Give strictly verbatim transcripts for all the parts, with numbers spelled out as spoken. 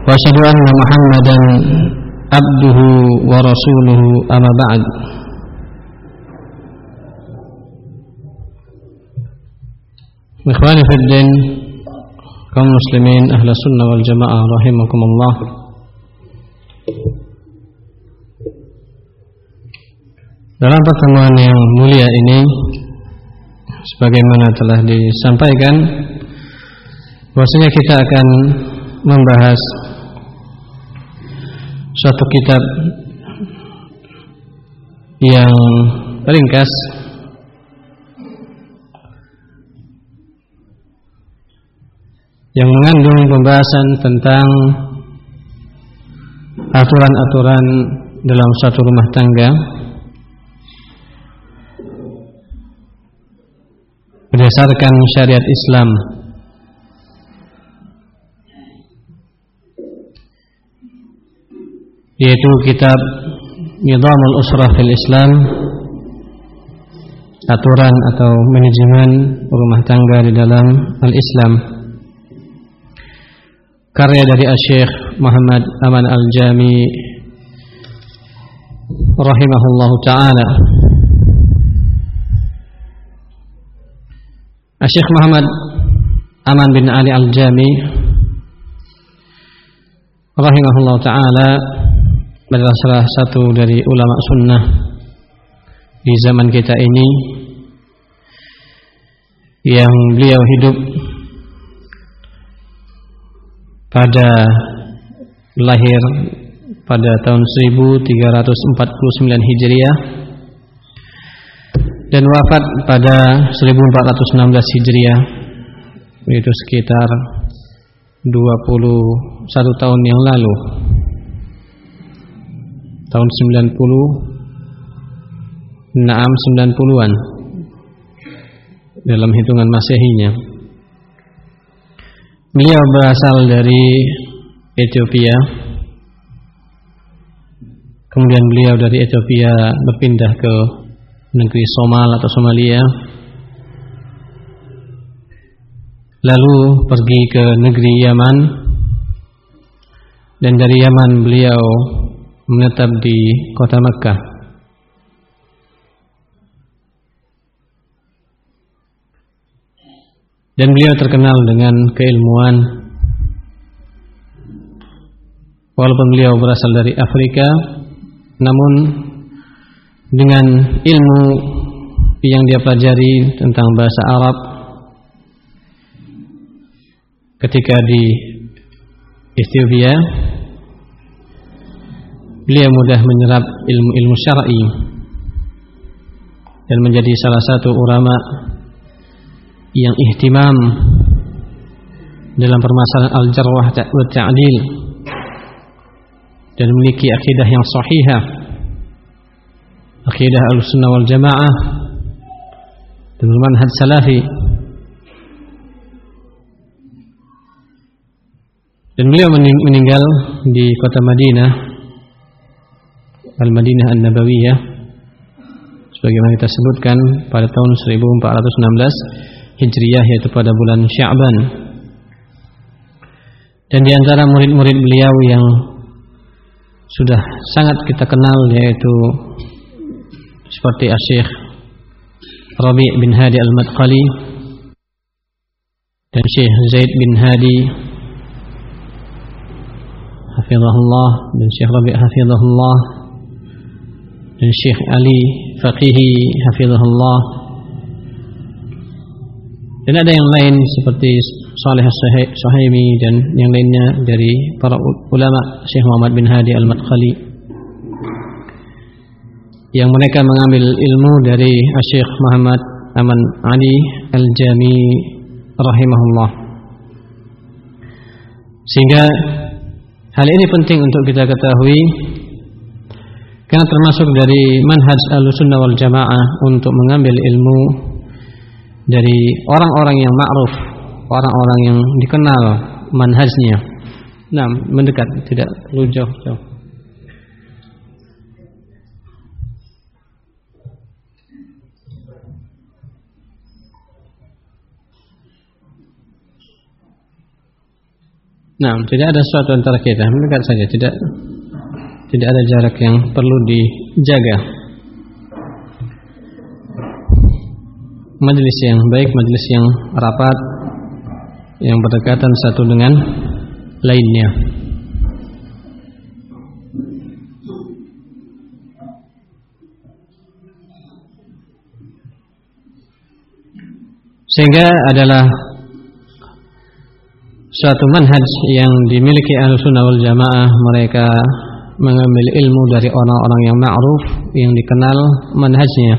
وأشهد أن محمدا عبده ورسوله أما بعد. Ikhwani fi din, kaum muslimin ahli sunnah wal jamaah rahimakumullah. Dalam pertemuan yang mulia ini, sebagaimana telah disampaikan, bahwasanya kita akan membahas suatu kitab yang ringkas yang mengandung pembahasan tentang aturan-aturan dalam suatu rumah tangga berdasarkan syariat Islam, yaitu kitab Nizamul Usrah fil Islam, aturan atau manajemen rumah tangga di dalam Al-Islam, karya dari Syekh Muhammad Aman Al-Jami rahimahullahu ta'ala. Syekh Muhammad Aman bin Ali Al-Jami rahimahullahu ta'ala adalah salah satu dari ulama sunnah di zaman kita ini, yang beliau hidup pada lahir pada tahun seribu tiga ratus empat puluh sembilan Hijriah dan wafat pada seribu empat ratus enam belas Hijriah, yaitu sekitar dua puluh satu tahun yang lalu, tahun sembilan puluh enam sembilan puluhan dalam hitungan Masehinya. Beliau berasal dari Ethiopia. Kemudian beliau dari Ethiopia berpindah ke negeri Somal atau Somalia, lalu pergi ke negeri Yaman, dan dari Yaman beliau menetap di kota Makkah. Dan beliau terkenal dengan keilmuan, walaupun beliau berasal dari Afrika, namun dengan ilmu yang dia pelajari tentang bahasa Arab ketika di Ethiopia, beliau mudah menyerap ilmu-ilmu syar'i dan menjadi salah satu ulama yang ihtimam dalam permasalahan al-jarh wa ta'dil dan memiliki akidah yang sahihah, akidah Ahlussunnah wal Jamaah dan manhaj salafi. Dan beliau meninggal di kota Madinah, Al-Madinah An-Nabawiyah, sebagaimana kita sebutkan, pada tahun seribu empat ratus enam belas Hijriah, yaitu pada bulan Sya'ban. Dan di antara murid-murid beliau yang sudah sangat kita kenal, yaitu seperti Syekh Rabi' bin Hadi Al-Madkhali dan Syekh Zaid bin Hadi hafizahullah, dan Syekh Rabi' hafizahullah, dan Syekh Ali Faqihi hafizahullah, dan ada yang lain seperti Saleh As-Suhaimi dan yang lainnya dari para ulama Syekh Muhammad bin Hadi Al-Madkhali, yang mereka mengambil ilmu dari Syekh Muhammad Aman Ali Al-Jami rahimahullah. Sehingga hal ini penting untuk kita ketahui, karena termasuk dari manhaj Ahlussunnah wal Jamaah untuk mengambil ilmu dari orang-orang yang ma'ruf, orang-orang yang dikenal manhajnya. Nah, mendekat, tidak perlu jauh-jauh. Nah, tidak ada sesuatu antara kita, mendekat saja, tidak tidak ada jarak yang perlu dijaga. Majelis yang baik, majelis yang rapat, yang berdekatan satu dengan lainnya. Sehingga adalah suatu manhaj yang dimiliki Ahlussunnah wal Jamaah. Mereka mengambil ilmu dari orang-orang yang ma'ruf, yang dikenal manhajnya.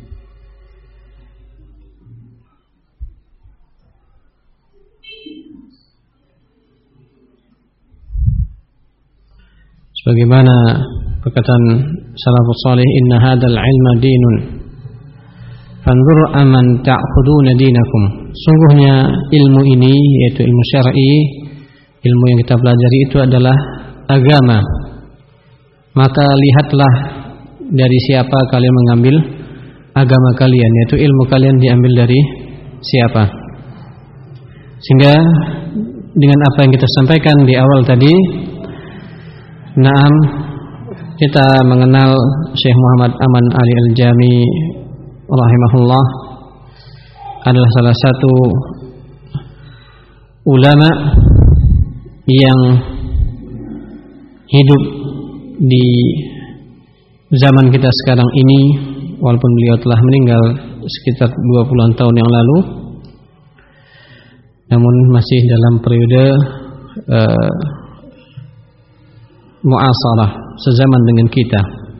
Sebagaimana perkataan salafus salih, inna hadzal ilma dinun fanzur amman ta'khuduna dinakum. Sungguhnya ilmu ini, yaitu ilmu syar'i, ilmu yang kita pelajari itu adalah agama. Maka lihatlah dari siapa kalian mengambil agama kalian, yaitu ilmu kalian diambil dari siapa. Sehingga dengan apa yang kita sampaikan di awal tadi, naam, kita mengenal Syekh Muhammad Aman Ali Al-Jami rahimahullah adalah salah satu ulama yang hidup di zaman kita sekarang ini, walaupun beliau telah meninggal sekitar dua puluhan tahun yang lalu, namun masih dalam periode uh, mu'asarah, sezaman dengan kita,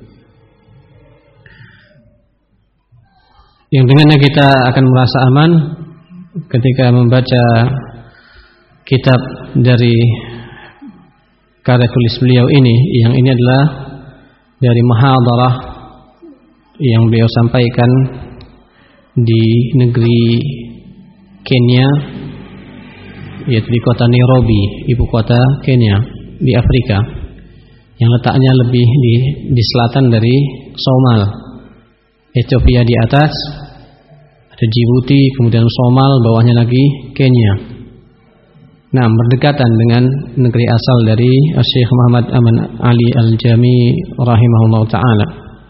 yang dengannya kita akan merasa aman ketika membaca kitab dari karya tulis beliau ini, yang ini adalah dari muhadarah yang beliau sampaikan di negeri Kenya, yaitu di kota Nairobi, ibu kota Kenya di Afrika, yang letaknya lebih di, di selatan dari Somal. Ethiopia di atas, ada Djibouti, kemudian Somal, bawahnya lagi Kenya. Nah, berdekatan dengan negeri asal dari Syekh Muhammad Aman Ali Al-Jami rahimahullah ta'ala.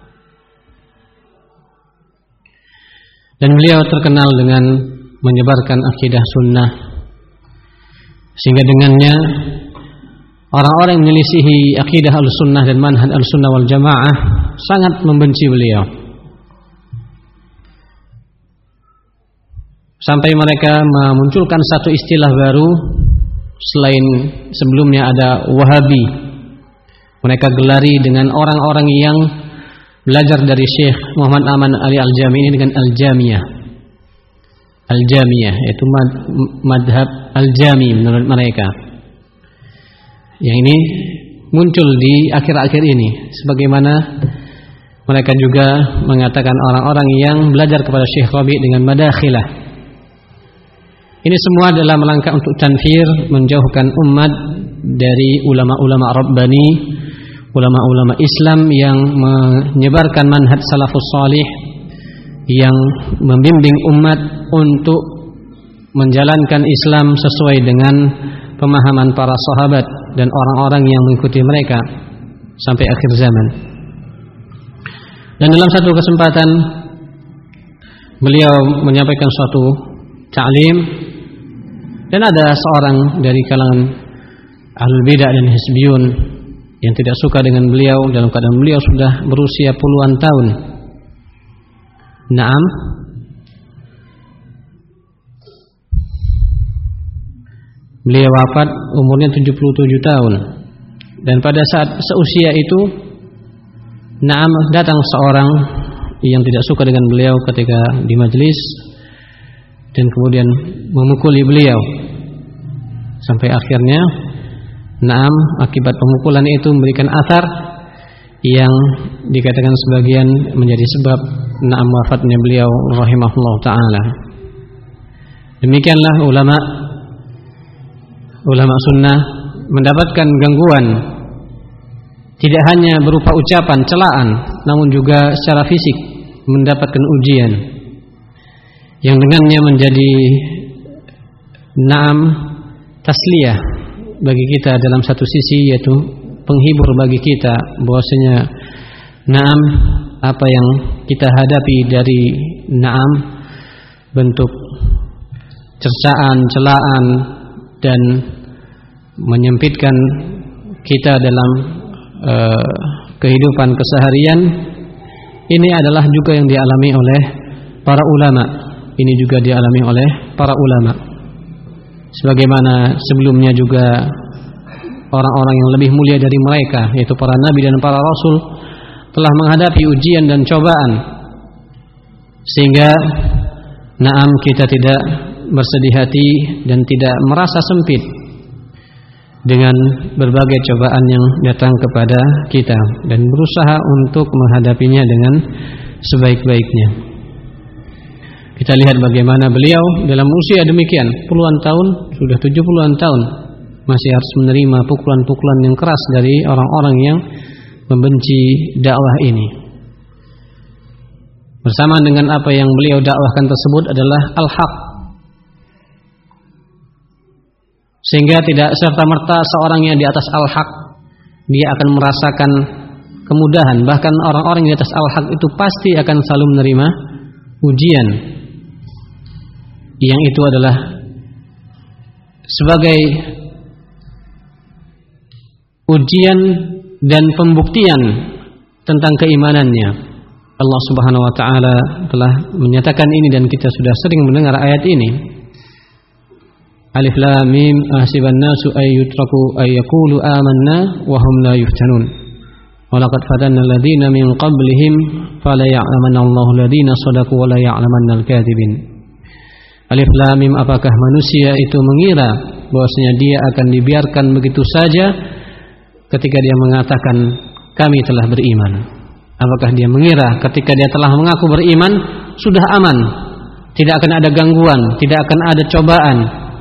Dan beliau terkenal dengan menyebarkan akidah sunnah, sehingga dengannya orang-orang yang menyelisihi akidah al-sunnah dan manhaj al-sunnah wal jamaah sangat membenci beliau, sampai mereka memunculkan satu istilah baru selain sebelumnya ada Wahabi. Mereka gelari dengan orang-orang yang belajar dari Syekh Muhammad Aman Ali Al-Jami ini dengan Al-Jamiyah. Al-Jamiyah yaitu mad, madhab Al-Jami menurut mereka. Yang ini muncul di akhir-akhir ini, sebagaimana mereka juga mengatakan orang-orang yang belajar kepada Syekh Rabi' dengan madakhilah. Ini semua adalah melangkah untuk tanfir, menjauhkan umat dari ulama-ulama Rabbani, ulama-ulama Islam yang menyebarkan manhaj salafus salih, yang membimbing umat untuk menjalankan Islam sesuai dengan pemahaman para sahabat dan orang-orang yang mengikuti mereka sampai akhir zaman. Dan dalam satu kesempatan beliau menyampaikan suatu ta'lim, dan ada seorang dari kalangan ahlul bidah dan hizbiyun yang tidak suka dengan beliau dalam keadaan beliau sudah berusia puluhan tahun. Naam, beliau wafat umurnya tujuh puluh tujuh tahun. Dan pada saat seusia itu, naam, datang seorang yang tidak suka dengan beliau ketika di majelis dan kemudian memukuli beliau, sampai akhirnya, naam, akibat pemukulan itu memberikan athar yang dikatakan sebagian menjadi sebab naam wafatnya beliau rahimahullah ta'ala. Demikianlah ulama ulama sunnah mendapatkan gangguan, tidak hanya berupa ucapan celaan, namun juga secara fisik mendapatkan ujian, yang dengannya menjadi naam tasliyah, bagi kita dalam satu sisi, yaitu penghibur bagi kita bahwasanya na'am apa yang kita hadapi dari na'am bentuk cercaan, celaan dan menyempitkan kita dalam uh, kehidupan keseharian, ini adalah juga yang dialami oleh para ulama. Ini juga dialami oleh para ulama. Sebagaimana sebelumnya juga orang-orang yang lebih mulia dari mereka, yaitu para nabi dan para rasul, telah menghadapi ujian dan cobaan, sehingga na'am kita tidak bersedih hati dan tidak merasa sempit dengan berbagai cobaan yang datang kepada kita, dan berusaha untuk menghadapinya dengan sebaik-baiknya. Kita lihat bagaimana beliau dalam usia demikian puluhan tahun, sudah tujuh puluhan tahun, masih harus menerima pukulan-pukulan yang keras dari orang-orang yang membenci dakwah ini. Bersama dengan apa yang beliau dakwahkan tersebut adalah al-haq, sehingga tidak serta-merta seorang yang di atas al-haq dia akan merasakan kemudahan. Bahkan orang-orang yang di atas al-haq itu pasti akan selalu menerima ujian, yang itu adalah sebagai ujian dan pembuktian tentang keimanannya. Allah Subhanahu wa taala telah menyatakan ini dan kita sudah sering mendengar ayat ini. Alif Lam Mim, ahsiban nasu ay yutraku ay yaqulu amanna wa hum la yuftanun. Wa laqad fatanna alladziina min qablihim fala ya'lamanna Allahu alladziina shadaqu wa la ya'lamanna al-kadzibin. Alif Lam Mim, apakah manusia itu mengira bahwasanya dia akan dibiarkan begitu saja ketika dia mengatakan kami telah beriman? Apakah dia mengira ketika dia telah mengaku beriman sudah aman, tidak akan ada gangguan, tidak akan ada cobaan?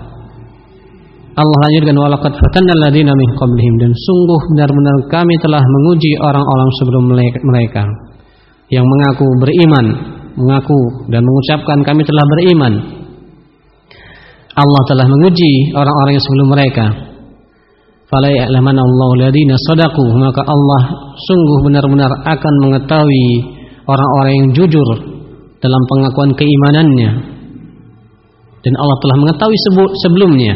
Allah lanjutkan, walaqad fatanna alladziina min qablihim, dan sungguh benar-benar kami telah menguji orang-orang sebelum mereka yang mengaku beriman, mengaku dan mengucapkan kami telah beriman. Allah telah menguji orang-orang yang sebelum mereka. Fala ya'lamanna Allahu alladziina shadaqu, maka Allah sungguh benar-benar akan mengetahui orang-orang yang jujur dalam pengakuan keimanannya. Dan Allah telah mengetahui sebelumnya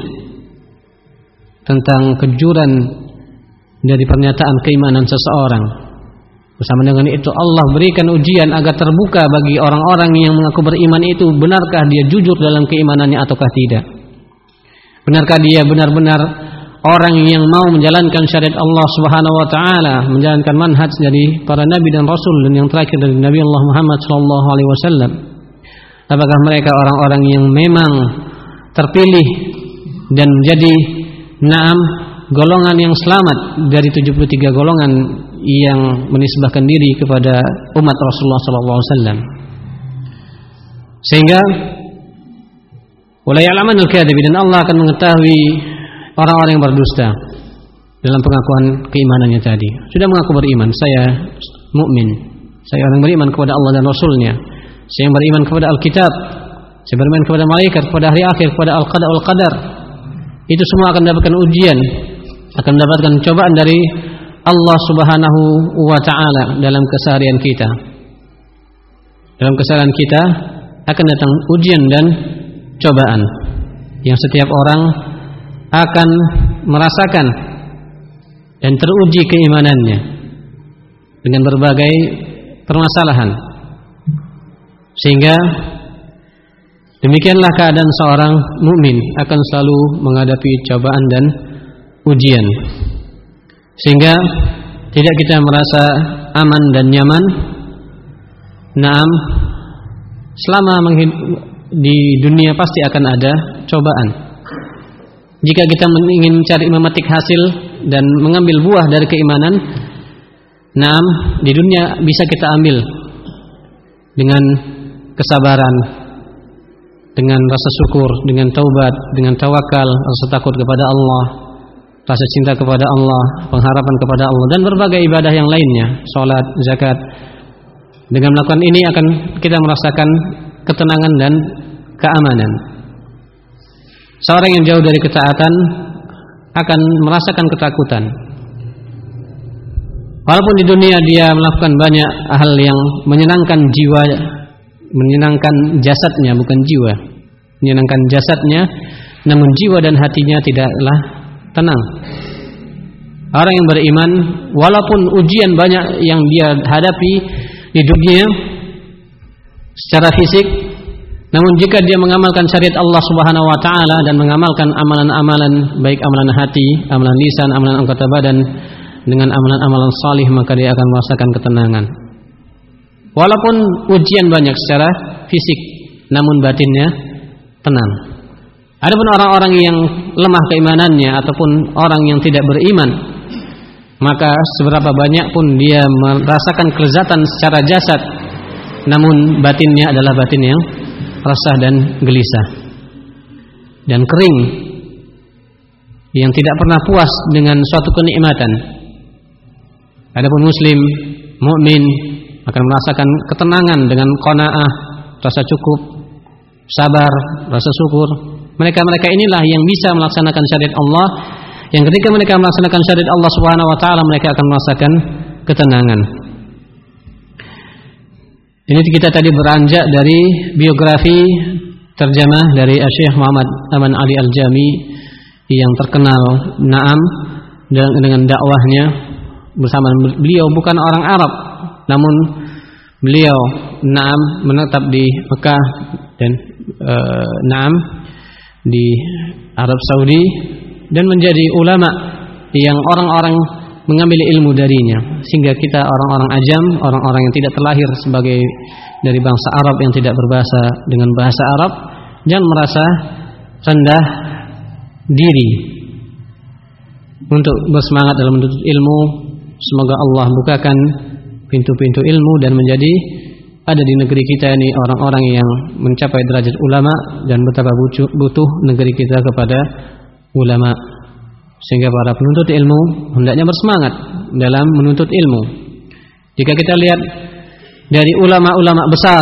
tentang kejujuran dari pernyataan keimanan seseorang. Bersama dengan itu Allah berikan ujian agar terbuka bagi orang-orang yang mengaku beriman itu, benarkah dia jujur dalam keimanannya ataukah tidak? Benarkah dia benar-benar orang yang mau menjalankan syariat Allah Subhanahu wa taala, menjalankan manhaj dari para nabi dan rasul, dan yang terakhir dari Nabi Allah Muhammad sallallahu alaihi wasallam? Apakah mereka orang-orang yang memang terpilih dan menjadi na'am golongan yang selamat dari tujuh puluh tiga golongan yang menisbahkan diri kepada umat Rasulullah sallallahu alaihi wasallam? Sehingga wala ya'lamanul kadzibin, dan Allah akan mengetahui orang-orang yang berdusta dalam pengakuan keimanannya tadi. Sudah mengaku beriman, saya mukmin, saya orang beriman kepada Allah dan Rasulnya, saya yang beriman kepada Alkitab, saya beriman kepada malaikat, kepada hari akhir, kepada al-qada wal qadar. Itu semua akan mendapatkan ujian, akan mendapatkan cobaan dari Allah Subhanahu wa taala dalam keseharian kita. Dalam keseharian kita akan datang ujian dan cobaan yang setiap orang akan merasakan dan teruji keimanannya dengan berbagai permasalahan. Sehingga demikianlah keadaan seorang mukmin, akan selalu menghadapi cobaan dan ujian, sehingga tidak kita merasa aman dan nyaman. Naam, selama di dunia pasti akan ada cobaan. Jika kita ingin mencari memetik hasil dan mengambil buah dari keimanan, naam, di dunia bisa kita ambil dengan kesabaran, dengan rasa syukur, dengan taubat, dengan tawakal, rasa takut kepada Allah, rasa cinta kepada Allah, pengharapan kepada Allah, dan berbagai ibadah yang lainnya, salat, zakat. Dengan melakukan ini akan kita merasakan ketenangan dan keamanan. Seorang yang jauh dari ketaatan akan merasakan ketakutan. Walaupun di dunia dia melakukan banyak hal yang menyenangkan jiwa, menyenangkan jasadnya, bukan jiwa, menyenangkan jasadnya, namun jiwa dan hatinya tidaklah tenang. Orang yang beriman, walaupun ujian banyak yang dia hadapi di dunia secara fisik, namun jika dia mengamalkan syariat Allah Subhanahu wa taala dan mengamalkan amalan-amalan baik amalan hati, amalan lisan, amalan anggota badan dengan amalan-amalan salih, maka dia akan merasakan ketenangan. Walaupun ujian banyak secara fisik, namun batinnya tenang. Adapun orang-orang yang lemah keimanannya ataupun orang yang tidak beriman, maka seberapa banyak pun dia merasakan kelezatan secara jasad, namun batinnya adalah batin yang resah dan gelisah dan kering, yang tidak pernah puas dengan suatu kenikmatan. Adapun muslim, mukmin akan merasakan ketenangan dengan qanaah, rasa cukup, sabar, rasa syukur. Mereka-mereka inilah yang bisa melaksanakan syariat Allah, yang ketika mereka melaksanakan syariat Allah Subhanahu wa taala, mereka akan merasakan ketenangan. Ini kita tadi beranjak dari biografi terjemah dari Syekh Muhammad Aman Ali Al-Jami yang terkenal Naam dengan dakwahnya. Bersama beliau bukan orang Arab, namun beliau Naam menetap di Mekah dan e, Naam di Arab Saudi dan menjadi ulama yang orang-orang mengambil ilmu darinya, sehingga kita orang-orang ajam, orang-orang yang tidak terlahir sebagai dari bangsa Arab yang tidak berbahasa dengan bahasa Arab, jangan merasa rendah diri untuk bersemangat dalam menuntut ilmu. Semoga Allah bukakan pintu-pintu ilmu dan menjadi ada di negeri kita ini orang-orang yang mencapai derajat ulama, dan betapa butuh negeri kita kepada ulama, sehingga para penuntut ilmu hendaknya bersemangat dalam menuntut ilmu. Jika kita lihat dari ulama-ulama besar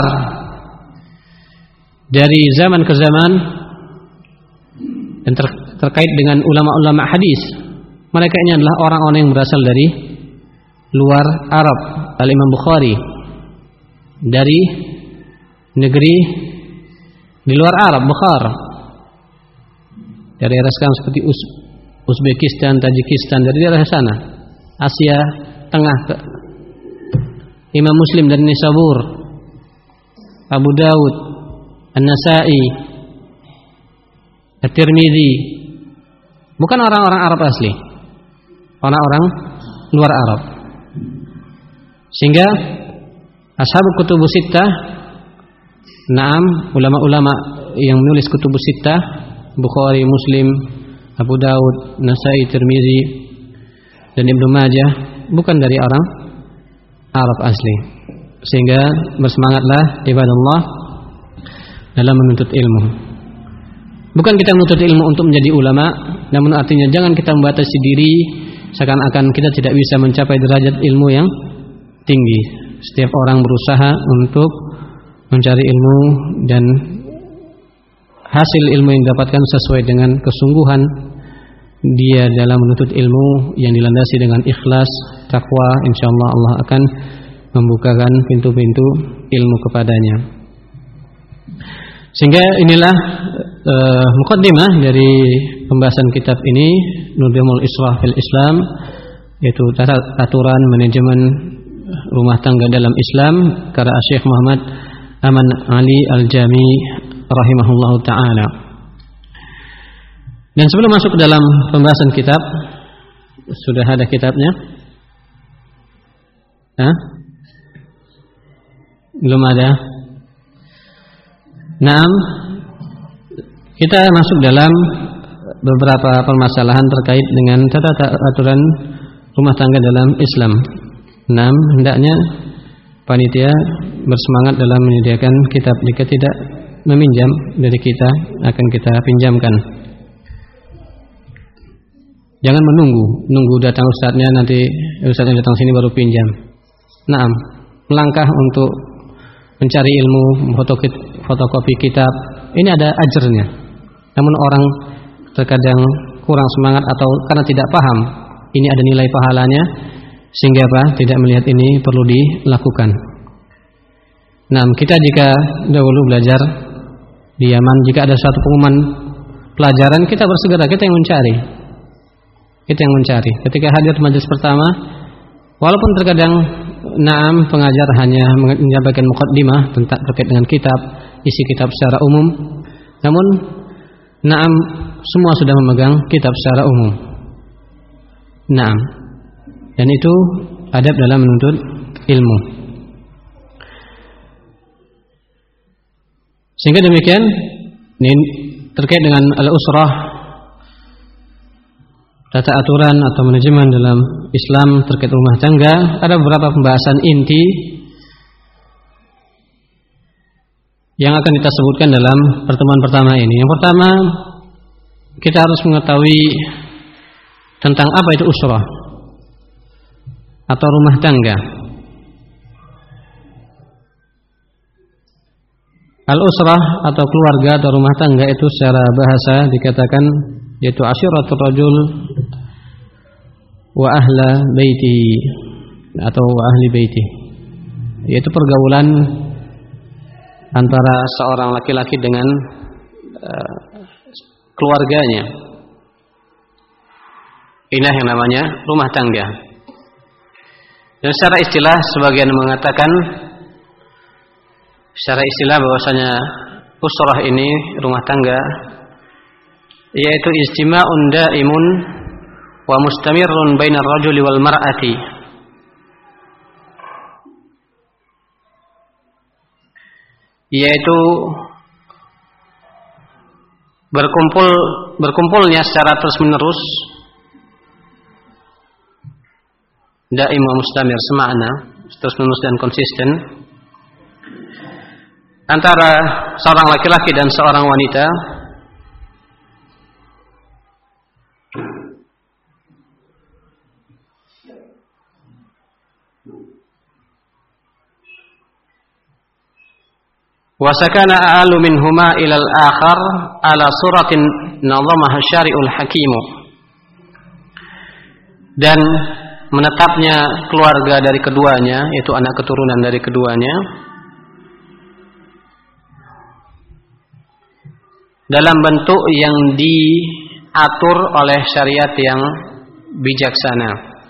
dari zaman ke zaman dan ter terkait dengan ulama-ulama hadis, mereka ini adalah orang-orang yang berasal dari luar Arab. Al-Imam Bukhari dari negeri di luar Arab, Bukhara, dari daerah sekarang seperti Uz Uzbekistan, Tajikistan, dari daerah sana, Asia Tengah. Imam Muslim dari Nisabur, Abu Dawud, An-Nasa'i, At-Tirmidzi, bukan orang-orang Arab asli, orang-orang luar Arab. Sehingga Ashabul Kutubus Sittah, naam, ulama-ulama yang menulis Kutubus Sittah, Bukhari, Muslim, Abu Dawud, Nasai, Tirmizi, dan Ibnu Majah, bukan dari orang Arab asli. Sehingga bersemangatlah ibadallah dalam menuntut ilmu. Bukan kita menuntut ilmu untuk menjadi ulama, namun artinya jangan kita membatasi diri seakan-akan kita tidak bisa mencapai derajat ilmu yang tinggi. Setiap orang berusaha untuk mencari ilmu, dan hasil ilmu yang didapatkan sesuai dengan kesungguhan dia dalam menuntut ilmu yang dilandasi dengan ikhlas, takwa, insyaallah Allah akan membukakan pintu-pintu ilmu kepadanya. Sehingga inilah uh, muqaddimah dari pembahasan kitab ini, Nudhimul Islah fil Islam, yaitu aturan manajemen rumah tangga dalam Islam, karya Syekh Muhammad Aman Ali Al-Jami rahimahullahu taala. Dan sebelum masuk ke dalam pembahasan kitab, sudah ada kitabnya? Hah? Belum ada? Naam, kita masuk dalam beberapa permasalahan terkait dengan tata aturan rumah tangga dalam Islam. Naam, hendaknya panitia bersemangat dalam menyediakan kitab. Jika tidak meminjam dari kita, akan kita pinjamkan. Jangan menunggu, nunggu datang ustadznya, nanti ustadznya datang sini baru pinjam. Naam, melangkah untuk mencari ilmu, fotokopi kitab, ini ada ajarnya. Namun orang terkadang kurang semangat atau karena tidak paham ini ada nilai pahalanya, sehingga apa? Tidak melihat ini perlu dilakukan. Nah, kita jika dahulu belajar di Yaman, jika ada suatu pengumuman pelajaran, kita bersegera, kita yang mencari. Kita yang mencari. Ketika hadir majelis pertama, walaupun terkadang naam pengajar hanya menyampaikan muqaddimah tentang terkait dengan kitab, isi kitab secara umum, namun naam semua sudah memegang kitab secara umum. Naam. Dan itu adab dalam menuntut ilmu. Sehingga demikian ini terkait dengan al-usrah, tata aturan atau manajemen dalam Islam terkait rumah tangga, ada beberapa pembahasan inti yang akan kita sebutkan dalam pertemuan pertama ini. Yang pertama, kita harus mengetahui tentang apa itu usrah atau rumah tangga. Al-usrah atau keluarga atau rumah tangga itu secara bahasa dikatakan yaitu ashiratul rajul wa ahla baiti atau wa ahli baiti, yaitu pergaulan antara seorang laki-laki dengan uh, keluarganya. Inilah yang namanya rumah tangga. Dan secara istilah sebagian mengatakan secara istilah bahwasanya usrah ini rumah tangga yaitu istima'un da'imun wa mustamirrun bainar rajuli wal mar'ati, yaitu berkumpul berkumpulnya secara terus-menerus, daim wa mustamir semakna, terus-menerus dan konsisten, antara seorang laki-laki dan seorang wanita wa sakana a'alu minhuma ila al-akhar ala suratin nazamaha syari'ul hakimu, dan menetapnya keluarga dari keduanya, yaitu anak keturunan dari keduanya, dalam bentuk yang diatur oleh syariat yang bijaksana.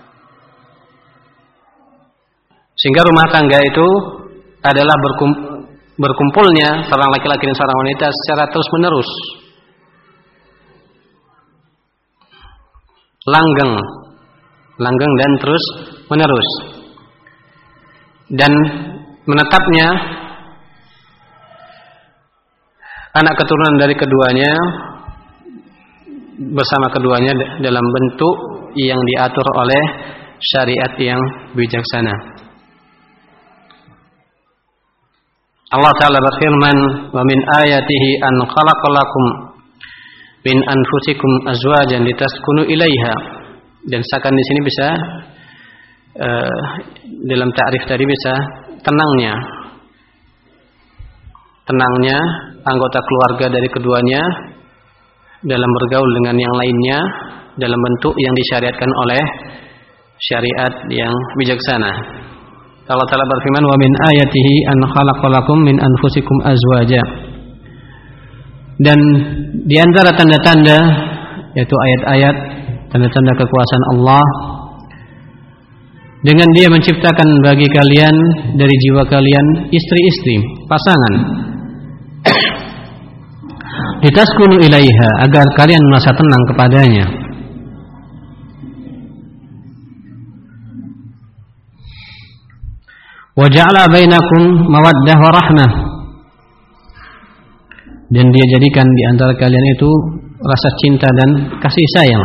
Sehingga rumah tangga itu adalah berkumpul berkumpulnya seorang laki-laki dan seorang wanita secara terus-menerus, langgeng, langgeng dan terus-menerus, dan menetapnya anak keturunan dari keduanya bersama keduanya dalam bentuk yang diatur oleh syariat yang bijaksana. Allah Ta'ala berfirman, wa min ayatihi an khalaqalakum min anfusikum azwajan litaskunu ilaiha. Dan seakan di sini bisa uh, dalam ta'rif tadi bisa tenangnya tenangnya anggota keluarga dari keduanya dalam bergaul dengan yang lainnya dalam bentuk yang disyariatkan oleh syariat yang bijaksana. Allah Ta'ala berfirman, wa min ayatihi an khalaqalakum min anfusikum azwaja. Dan di antara tanda-tanda, yaitu ayat-ayat tanda-tanda kekuasaan Allah, dengan Dia menciptakan bagi kalian dari jiwa kalian istri-istri, pasangan, litaskunu ilaiha, agar kalian merasa tenang kepadanya. Wa ja'ala bainakum mawaddah wa rahmah, dan Dia jadikan di antara kalian itu rasa cinta dan kasih sayang.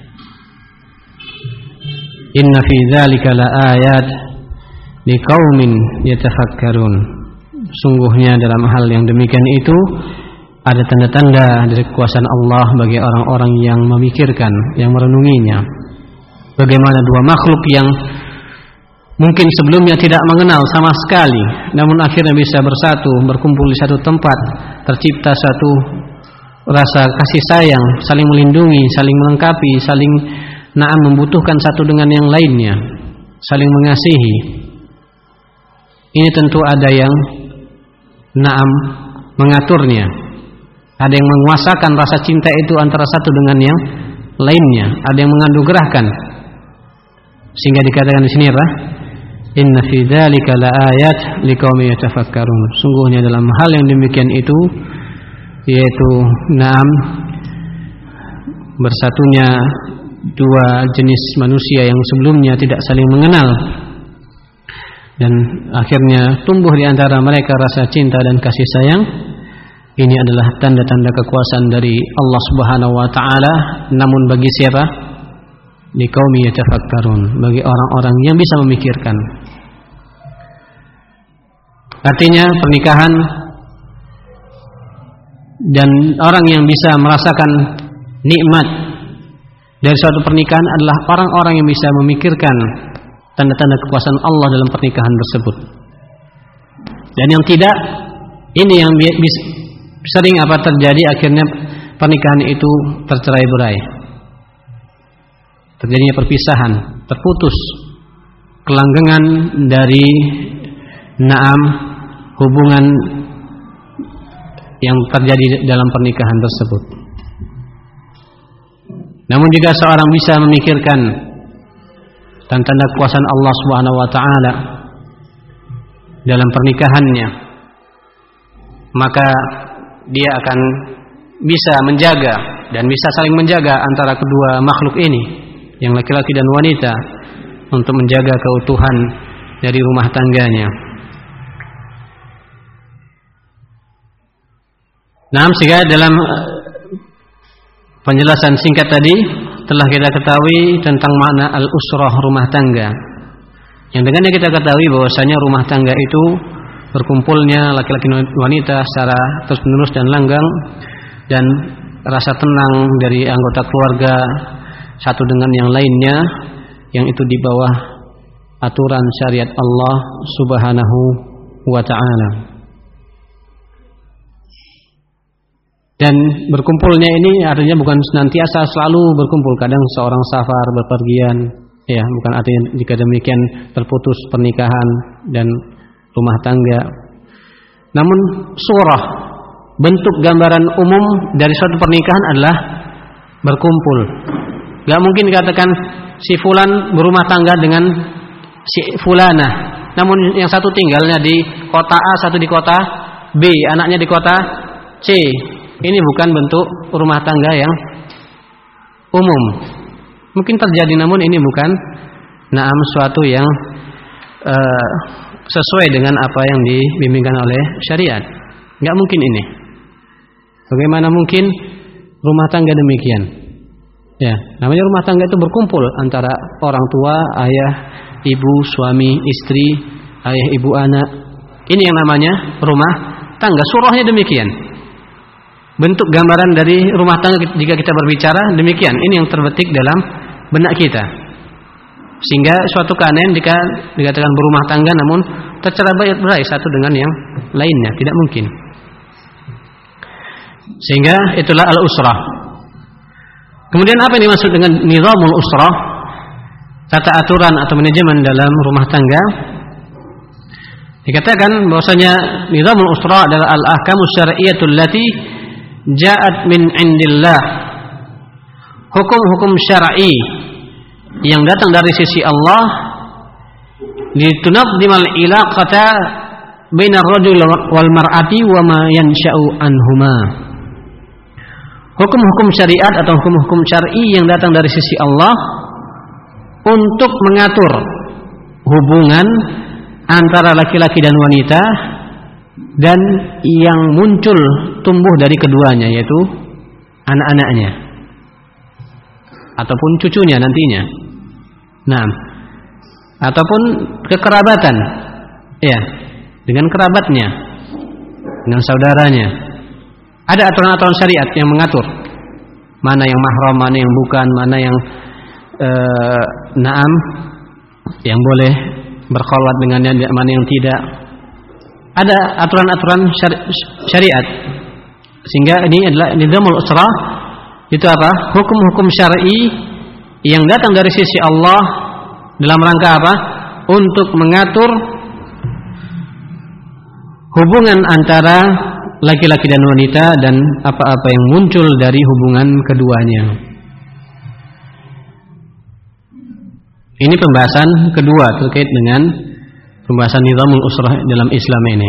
Inna fi dzalika laayat liqaumin yatafakkarun. Sungguhnya dalam hal yang demikian itu ada tanda-tanda dari kekuasaan Allah bagi orang-orang yang memikirkan, yang merenunginya. Bagaimana dua makhluk yang mungkin sebelumnya tidak mengenal sama sekali, namun akhirnya bisa bersatu, berkumpul di satu tempat, tercipta satu rasa kasih sayang, saling melindungi, saling melengkapi, saling na'am membutuhkan satu dengan yang lainnya, saling mengasihi. Ini tentu ada yang na'am mengaturnya, ada yang menguasakan rasa cinta itu antara satu dengan yang lainnya, ada yang menganugerahkan, sehingga dikatakan di sini apa? Inna fi dzalika laayat liqaumin yatafakkarun. Sungguhnya dalam hal yang demikian itu, yaitu na'am bersatunya dua jenis manusia yang sebelumnya tidak saling mengenal, dan akhirnya tumbuh di antara mereka rasa cinta dan kasih sayang. Ini adalah tanda-tanda kekuasaan dari Allah Subhanahu wa taala. Namun bagi siapa? Liqaumi yatafakkarun, bagi orang-orang yang bisa memikirkan. Artinya pernikahan dan orang yang bisa merasakan nikmat dari suatu pernikahan adalah orang-orang yang bisa memikirkan tanda-tanda kekuasaan Allah dalam pernikahan tersebut. Dan yang tidak, ini yang bisa sering apa terjadi, akhirnya pernikahan itu tercerai-berai, terjadinya perpisahan, terputus kelanggengan dari na'am hubungan yang terjadi dalam pernikahan tersebut. Namun jika seorang bisa memikirkan tanda-tanda kekuasaan Allah Subhanahu wa taala dalam pernikahannya, maka dia akan bisa menjaga dan bisa saling menjaga antara kedua makhluk ini, yang laki-laki dan wanita, untuk menjaga keutuhan dari rumah tangganya. Nah, sehingga dalam penjelasan singkat tadi telah kita ketahui tentang makna al-usrah, rumah tangga. Yang dengannya kita ketahui bahwasanya rumah tangga itu berkumpulnya laki-laki dan wanita secara terus-menerus dan langgang, dan rasa tenang dari anggota keluarga satu dengan yang lainnya, yang itu di bawah aturan syariat Allah Subhanahu wa taala. Dan berkumpulnya ini artinya bukan senantiasa selalu berkumpul, kadang seorang safar berpergian, ya, bukan artinya jika demikian terputus pernikahan dan rumah tangga. Namun surah, bentuk gambaran umum dari suatu pernikahan adalah berkumpul. Gak mungkin dikatakan si fulan berumah tangga dengan si fulana, namun yang satu tinggalnya di kota A, satu di kota B, anaknya di kota C. Ini bukan bentuk rumah tangga yang umum. Mungkin terjadi, namun ini bukan na'am suatu yang uh, sesuai dengan apa yang dibimbingkan oleh syariat. Enggak mungkin ini. Bagaimana mungkin rumah tangga demikian? Ya, namanya rumah tangga itu berkumpul antara orang tua, ayah, ibu, suami, istri, ayah, ibu, anak. Ini yang namanya rumah tangga. Surahnya demikian. Bentuk gambaran dari rumah tangga jika kita berbicara demikian. Ini yang terbetik dalam benak kita. Sehingga suatu keanehan jika dikatakan berumah tangga namun tercerai-berai satu dengan yang lainnya, tidak mungkin. Sehingga itulah al-usrah. Kemudian apa yang dimaksud dengan nizamul usrah? Tata aturan atau manajemen dalam rumah tangga. Dikatakan bahwasanya nizamul usrah adalah al-ahkamus syar'iyyatul lati ja'at min indillah. Hukum-hukum syar'i yang datang dari sisi Allah, litunazzimal ilaqata bainar rajul wal mar'ati wa ma yansha'u anhuma. Hukum-hukum syariat atau hukum-hukum syar'i yang datang dari sisi Allah untuk mengatur hubungan antara laki-laki dan wanita dan yang muncul tumbuh dari keduanya, yaitu anak-anaknya ataupun cucunya nantinya. Nah, ataupun kekerabatan, ya, dengan kerabatnya, dengan saudaranya. Ada aturan-aturan syariat yang mengatur mana yang mahram, mana yang bukan, mana yang ee, naam yang boleh berkholwat dengannya, mana yang tidak. Ada aturan-aturan syari- syariat Sehingga ini adalah nizamul usrah, itu apa? Hukum-hukum syar'i yang datang dari sisi Allah dalam rangka apa? Untuk mengatur hubungan antara laki-laki dan wanita dan apa-apa yang muncul dari hubungan keduanya. Ini pembahasan kedua terkait dengan pembahasan nizamul usrah dalam Islam ini.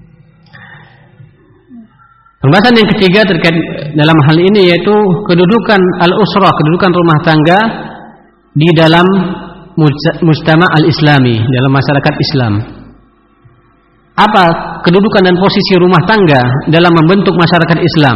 Pembahasan yang ketiga terkait dalam hal ini yaitu kedudukan al-usrah, kedudukan rumah tangga di dalam mujtama' al-islami, dalam masyarakat Islam. Apa kedudukan dan posisi rumah tangga dalam membentuk masyarakat Islam?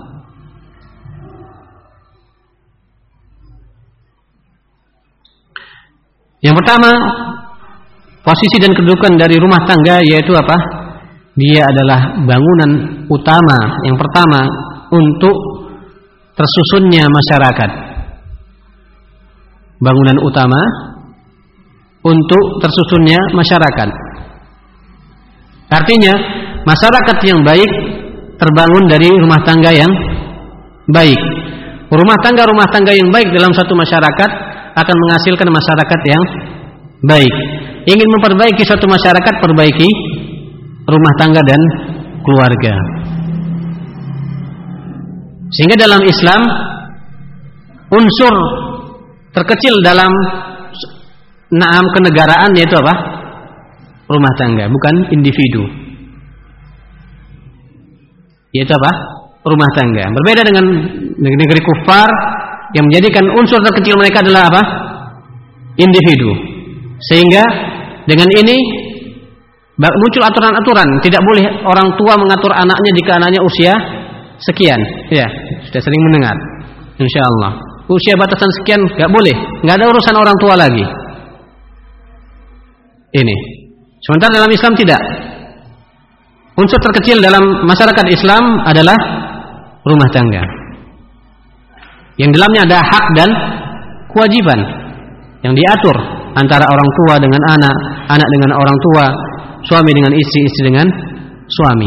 Yang pertama, posisi dan kedudukan dari rumah tangga yaitu apa? Dia adalah bangunan utama yang pertama untuk tersusunnya masyarakat. Bangunan utama untuk tersusunnya masyarakat. Artinya, masyarakat yang baik terbangun dari rumah tangga yang baik. Rumah tangga-rumah tangga yang baik dalam satu masyarakat akan menghasilkan masyarakat yang baik. Ingin memperbaiki suatu masyarakat, perbaiki rumah tangga dan keluarga. Sehingga dalam Islam unsur terkecil dalam naam kenegaraan yaitu apa? Rumah tangga, bukan individu. Yaitu apa? Rumah tangga. Berbeda dengan negeri-negeri kufar yang menjadikan unsur terkecil mereka adalah apa? Individu. Sehingga dengan ini muncul aturan-aturan, tidak boleh orang tua mengatur anaknya jika anaknya usia sekian. Ya, sudah sering mendengar. Insyaallah. Usia batasan sekian enggak boleh, enggak ada urusan orang tua lagi. Ini. Sementara dalam Islam tidak. Unsur terkecil dalam masyarakat Islam adalah rumah tangga. Yang dalamnya ada hak dan kewajiban yang diatur antara orang tua dengan anak, anak dengan orang tua, suami dengan istri, istri dengan suami.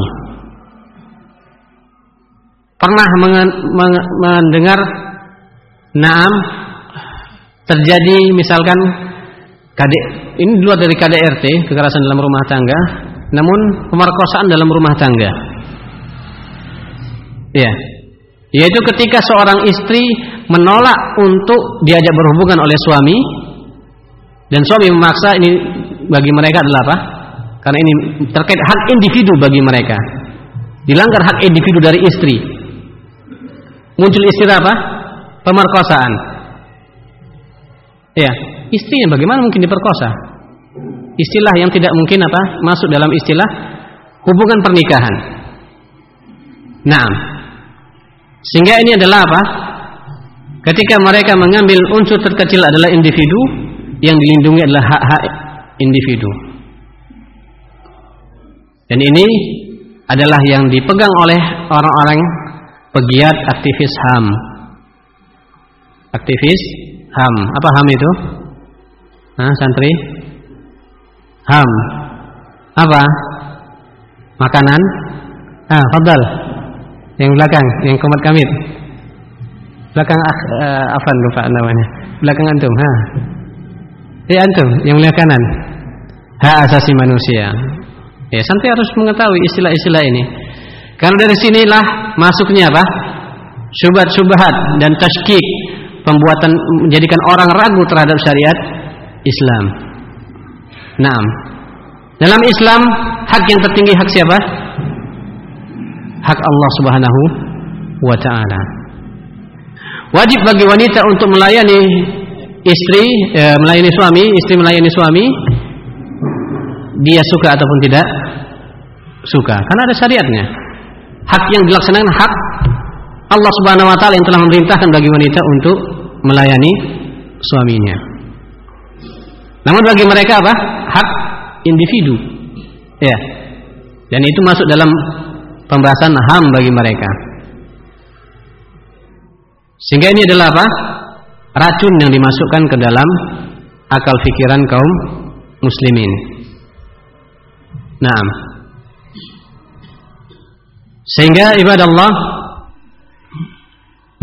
Pernah mendengar naam terjadi misalkan K D, ini luar dari K D R T, kekerasan dalam rumah tangga, namun pemerkosaan dalam rumah tangga. Ya, yaitu ketika seorang istri menolak untuk diajak berhubungan oleh suami dan suami memaksa, ini bagi mereka adalah apa? Karena ini terkait hak individu bagi mereka. Dilanggar hak individu dari istri. Muncul istilah apa? Pemerkosaan. Ya, istrinya bagaimana mungkin diperkosa? Istilah yang tidak mungkin apa? Masuk dalam istilah hubungan pernikahan. Nah, sehingga ini adalah apa? Ketika mereka mengambil unsur terkecil adalah individu, yang dilindungi adalah hak-hak individu. Dan ini adalah yang dipegang oleh orang-orang pegiat aktivis H A M. Aktivis H A M. Apa H A M itu? Nah, santri? H A M. Apa? Makanan? Ah, fadal. Yang belakang, yang komat kamit. Belakang uh, Afan lupa namanya. Belakang antum, ha. Eh antum, yang belakang kanan. Hak asasi manusia. Ya, santai harus mengetahui istilah-istilah ini. Karena dari sinilah masuknya apa? Syubhat-syubhat dan tashkik, pembuatan menjadikan orang ragu terhadap syariat Islam. Naam. Dalam Islam, hak yang tertinggi hak siapa? Hak Allah Subhanahu wa taala. Wajib bagi wanita untuk melayani istri, eh, melayani suami, istri melayani suami, dia suka ataupun tidak suka, karena ada syariatnya. Hak yang dilaksanakan hak Allah Subhanahu wa taala yang telah memerintahkan bagi wanita untuk melayani suaminya. Namun bagi mereka apa? Hak individu. Ya. Dan itu masuk dalam pembahasan H A M bagi mereka. Sehingga ini adalah apa? Racun yang dimasukkan ke dalam akal fikiran kaum muslimin. Naam. Sehingga ibadah Allah,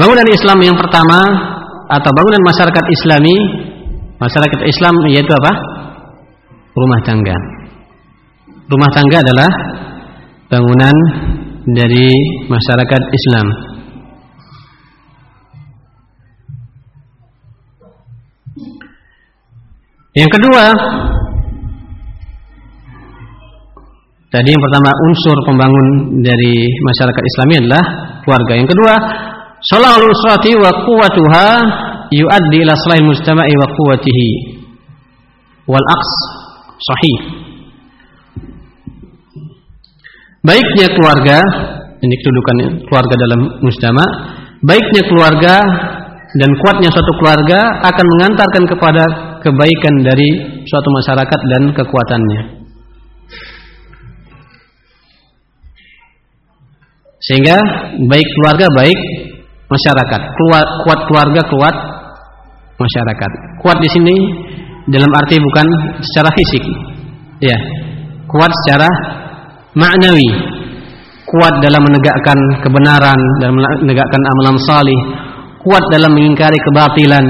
Bangunan Islam yang pertama atau bangunan masyarakat Islami, masyarakat Islam yaitu apa? Rumah tangga. Rumah tangga adalah bangunan dari masyarakat Islam. Yang kedua, tadi yang pertama unsur pembangun dari masyarakat Islami adalah keluarga. Yang kedua, salahul usrati wa quwwatuha yuaddi ila salahil mujtama'i wa quwwatihi wal aqs sahih. Baiknya keluarga, ini kedudukan keluarga dalam mujtama', baiknya keluarga dan kuatnya suatu keluarga akan mengantarkan kepada kebaikan dari suatu masyarakat dan kekuatannya. Sehingga baik keluarga baik masyarakat. Kuat, kuat keluarga kuat masyarakat. Kuat di sini dalam arti bukan secara fisik, ya. Kuat secara maknawi. Kuat dalam menegakkan kebenaran, dalam menegakkan amalan salih. Kuat dalam mengingkari kebatilan.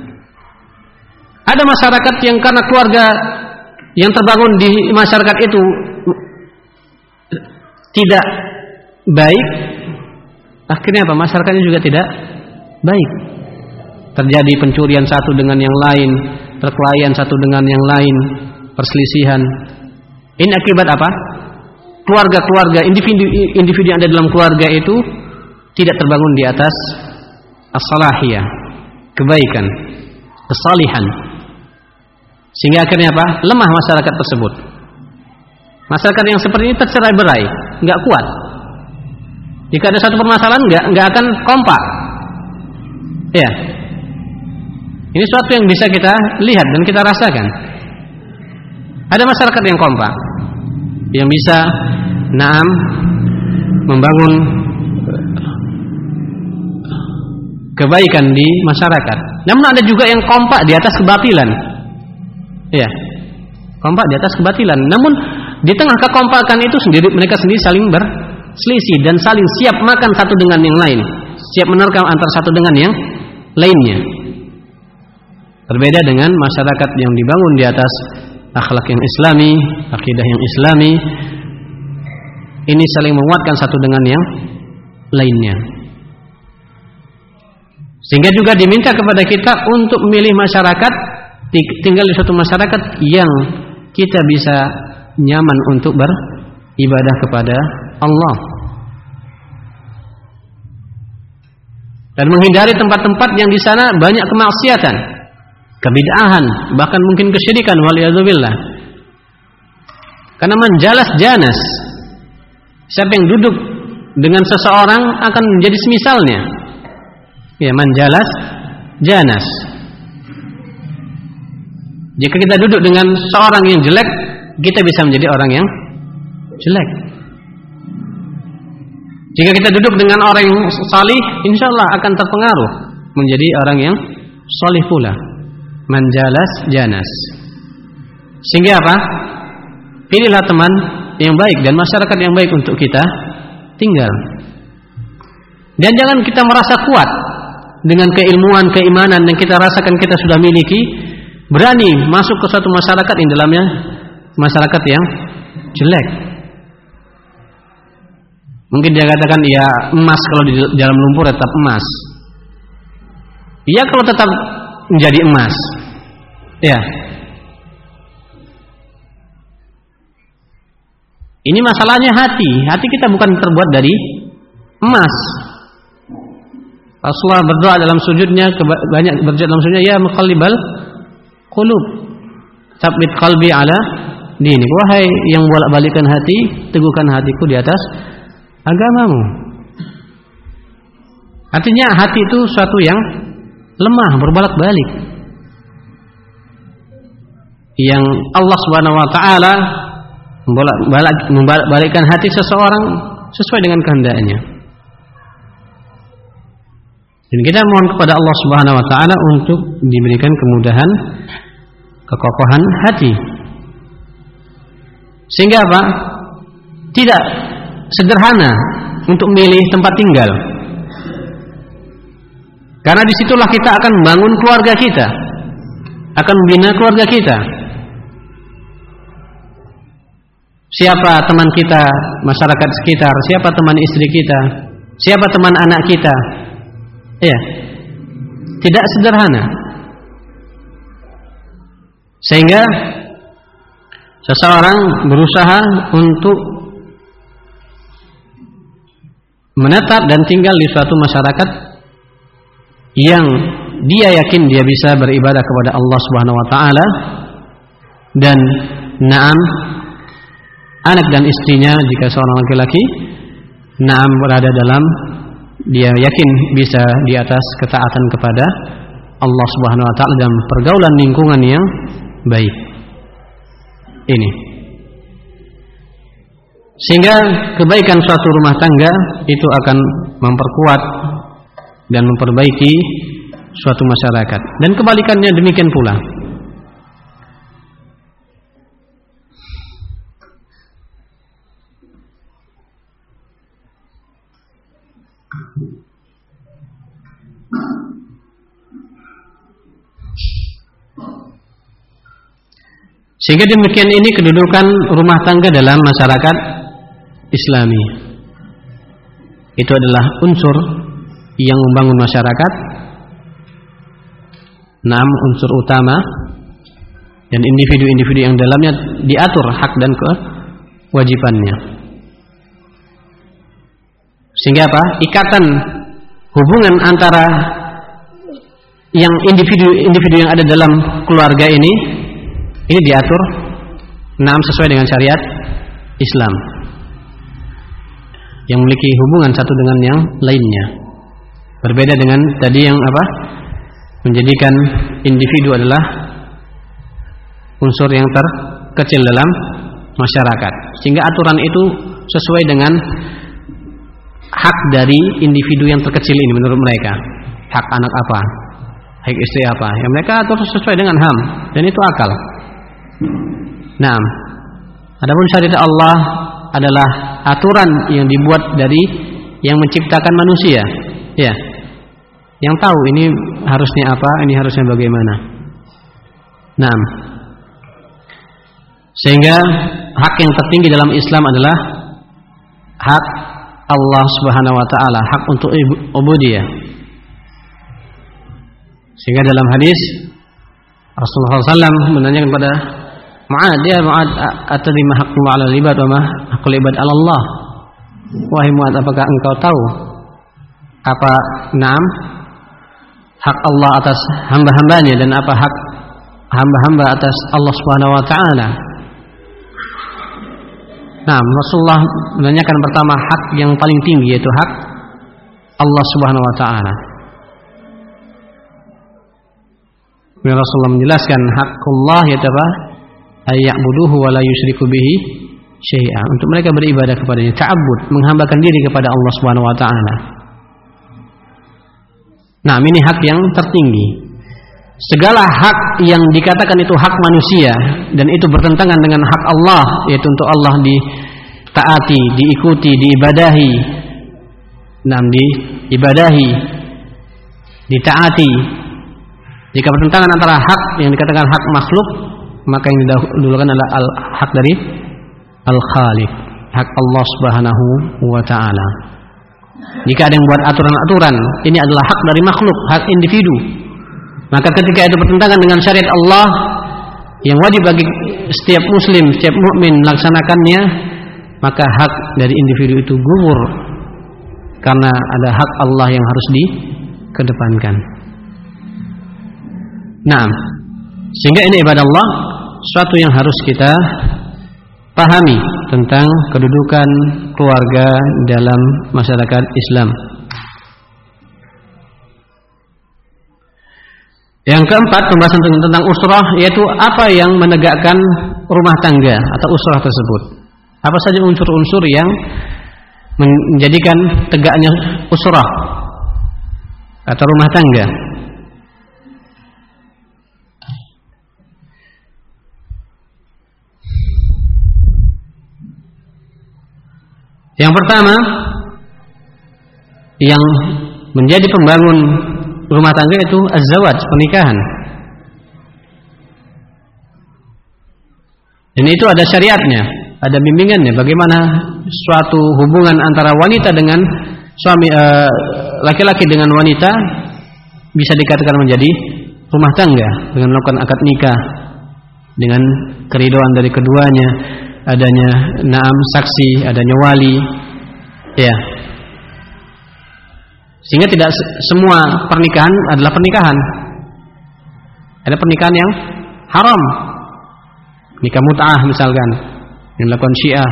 Ada masyarakat yang karena keluarga yang terbangun di masyarakat itu tidak baik, akhirnya apa? Masyarakatnya juga tidak baik. Terjadi pencurian satu dengan yang lain, perkelahian satu dengan yang lain, perselisihan. Ini akibat apa? Keluarga-keluarga, individu individu yang ada dalam keluarga itu tidak terbangun di atas as-salahiyah, kebaikan, kesalihan. Sehingga akhirnya apa? Lemah masyarakat tersebut. Masyarakat yang seperti ini tercerai-berai, enggak kuat. Jika ada satu permasalahan enggak enggak akan kompak. Ya. Ini suatu yang bisa kita lihat dan kita rasakan. Ada masyarakat yang kompak, yang bisa naam membangun kebaikan di masyarakat. Namun ada juga yang kompak di atas kebatilan. Ya. Kompak di atas kebatilan. Namun di tengah kekompakan itu sendiri mereka sendiri saling berselisih dan saling siap makan satu dengan yang lain, siap menerkam antara satu dengan yang lainnya. Berbeda dengan masyarakat yang dibangun di atas akhlak yang islami, akidah yang islami. Ini saling menguatkan satu dengan yang lainnya. Sehingga juga diminta kepada kita untuk memilih masyarakat, tinggal di suatu masyarakat yang kita bisa nyaman untuk beribadah kepada Allah dan menghindari tempat-tempat yang di sana banyak kemaksiatan, kebid'ahan, bahkan mungkin kesyirikan, waliyadzubillah. Karena menjalas janas, siapa yang duduk dengan seseorang akan menjadi semisalnya. Ya, menjalas janas. Jika kita duduk dengan seorang yang jelek, kita bisa menjadi orang yang jelek. Jika kita duduk dengan orang yang salih, insyaallah akan terpengaruh menjadi orang yang salih pula. Menjalas janas. Sehingga apa? Pilihlah teman yang baik dan masyarakat yang baik untuk kita tinggal. Dan jangan kita merasa kuat dengan keilmuan, keimanan yang kita rasakan kita sudah miliki, berani masuk ke suatu masyarakat yang dalamnya masyarakat yang jelek. Mungkin dia katakan, ya emas kalau di dalam lumpur tetap emas. Iya kalau tetap menjadi emas. Ya. Ini masalahnya hati. Hati kita bukan terbuat dari emas. Rasulullah berdoa dalam sujudnya, banyak berdoa dalam sujudnya, ya muqallibal qulub, tsabbit qalbi ala dinik. Wahai yang bolak-balikkan hati, teguhkan hatiku di atas agamamu. Artinya hati itu suatu yang lemah, berbolak-balik, yang Allah Subhanahu wa taala membolak-balikkan hati seseorang sesuai dengan kehendaknya. Dan kita mohon kepada Allah Subhanahu wa taala untuk diberikan kemudahan, kekokohan hati. Sehingga apa? Tidak sederhana untuk memilih tempat tinggal. Karena disitulah kita akan membangun keluarga kita, akan membina keluarga kita. Siapa teman kita, masyarakat sekitar, siapa teman istri kita, siapa teman anak kita. Ya, tidak sederhana. Sehingga seseorang berusaha untuk menetap dan tinggal di suatu masyarakat yang dia yakin dia bisa beribadah kepada Allah Subhanahu wa taala, dan naam anak dan istrinya jika seorang laki-laki naam berada dalam, dia yakin bisa di atas ketaatan kepada Allah Subhanahu wa taala dalam pergaulan lingkungan yang baik. Ini sehingga kebaikan suatu rumah tangga itu akan memperkuat dan memperbaiki suatu masyarakat, dan kebalikannya demikian pula. Sehingga demikian ini kedudukan rumah tangga dalam masyarakat Islami. Itu adalah unsur yang membangun masyarakat, enam unsur utama, dan individu-individu yang dalamnya diatur hak dan kewajibannya. Sehingga apa? Ikatan hubungan antara yang individu-individu yang ada dalam keluarga ini ini diatur enam sesuai dengan syariat Islam, yang memiliki hubungan satu dengan yang lainnya. Berbeda dengan tadi yang apa? Menjadikan individu adalah unsur yang terkecil dalam masyarakat. Sehingga aturan itu sesuai dengan hak dari individu yang terkecil ini menurut mereka. Hak anak apa? Hak istri apa? Yang mereka atur sesuai dengan H A M, dan itu akal. Nah, adapun syariat Allah adalah aturan yang dibuat dari yang menciptakan manusia, ya, yang tahu ini harusnya apa, ini harusnya bagaimana. Nah, sehingga hak yang tertinggi dalam Islam adalah hak Allah Subhanahu wa taala, hak untuk ubudiyah. Sehingga dalam hadis Rasulullah sallallahu alaihi wasallam menanyakan kepada Mu'ad, ya Mu'ad, atadri ma haqqullah 'alal ibad wa ma haqqul ibad 'ala Allah. Wahai Mu'ad, apakah engkau tahu apa naam hak Allah atas hamba-hambanya dan apa hak hamba-hamba atas Allah Subhanahu wa taala? Nah, Rasulullah menanyakan pertama hak yang paling tinggi, yaitu hak Allah Subhanahu wa taala. Rasulullah menjelaskan haqqullah yaitu apa? Ayya'buduhu wa la yusyriku bihi syai'a. Untuk mereka beribadah kepadanya, ta'abbud, menghambakan diri kepada Allah Subhanahu wa taala. Nah, ini hak yang tertinggi. Segala hak yang dikatakan itu hak manusia dan itu bertentangan dengan hak Allah, yaitu untuk Allah ditaati, diikuti, diibadahi. Nah, diibadahi, ditaati. Jika bertentangan antara hak yang dikatakan hak makhluk, maka yang didahulukan adalah al hak dari Al-Khaliq, hak Allah Subhanahu wa taala. Jika ada yang buat aturan-aturan, ini adalah hak dari makhluk, hak individu. Maka ketika itu bertentangan dengan syariat Allah yang wajib bagi setiap muslim, setiap mukmin melaksanakannya, maka hak dari individu itu gugur karena ada hak Allah yang harus dikedepankan. Nah, sehingga ini ibadah Allah, suatu yang harus kita pahami tentang kedudukan keluarga dalam masyarakat Islam. Yang keempat, pembahasan tentang usrah, yaitu apa yang menegakkan rumah tangga atau usrah tersebut. Apa saja unsur-unsur yang menjadikan tegaknya usrah atau rumah tangga. Yang pertama, yang menjadi pembangun rumah tangga itu az-zawaj, pernikahan. Dan itu ada syariatnya, ada bimbingannya bagaimana suatu hubungan antara wanita dengan suami, uh, laki-laki dengan wanita bisa dikatakan menjadi rumah tangga dengan melakukan akad nikah dengan keridhaan dari keduanya, adanya naam saksi, adanya wali, ya. Sehingga tidak semua pernikahan adalah pernikahan. Ada pernikahan yang haram, nikah mut'ah misalkan yang dilakukan Syiah.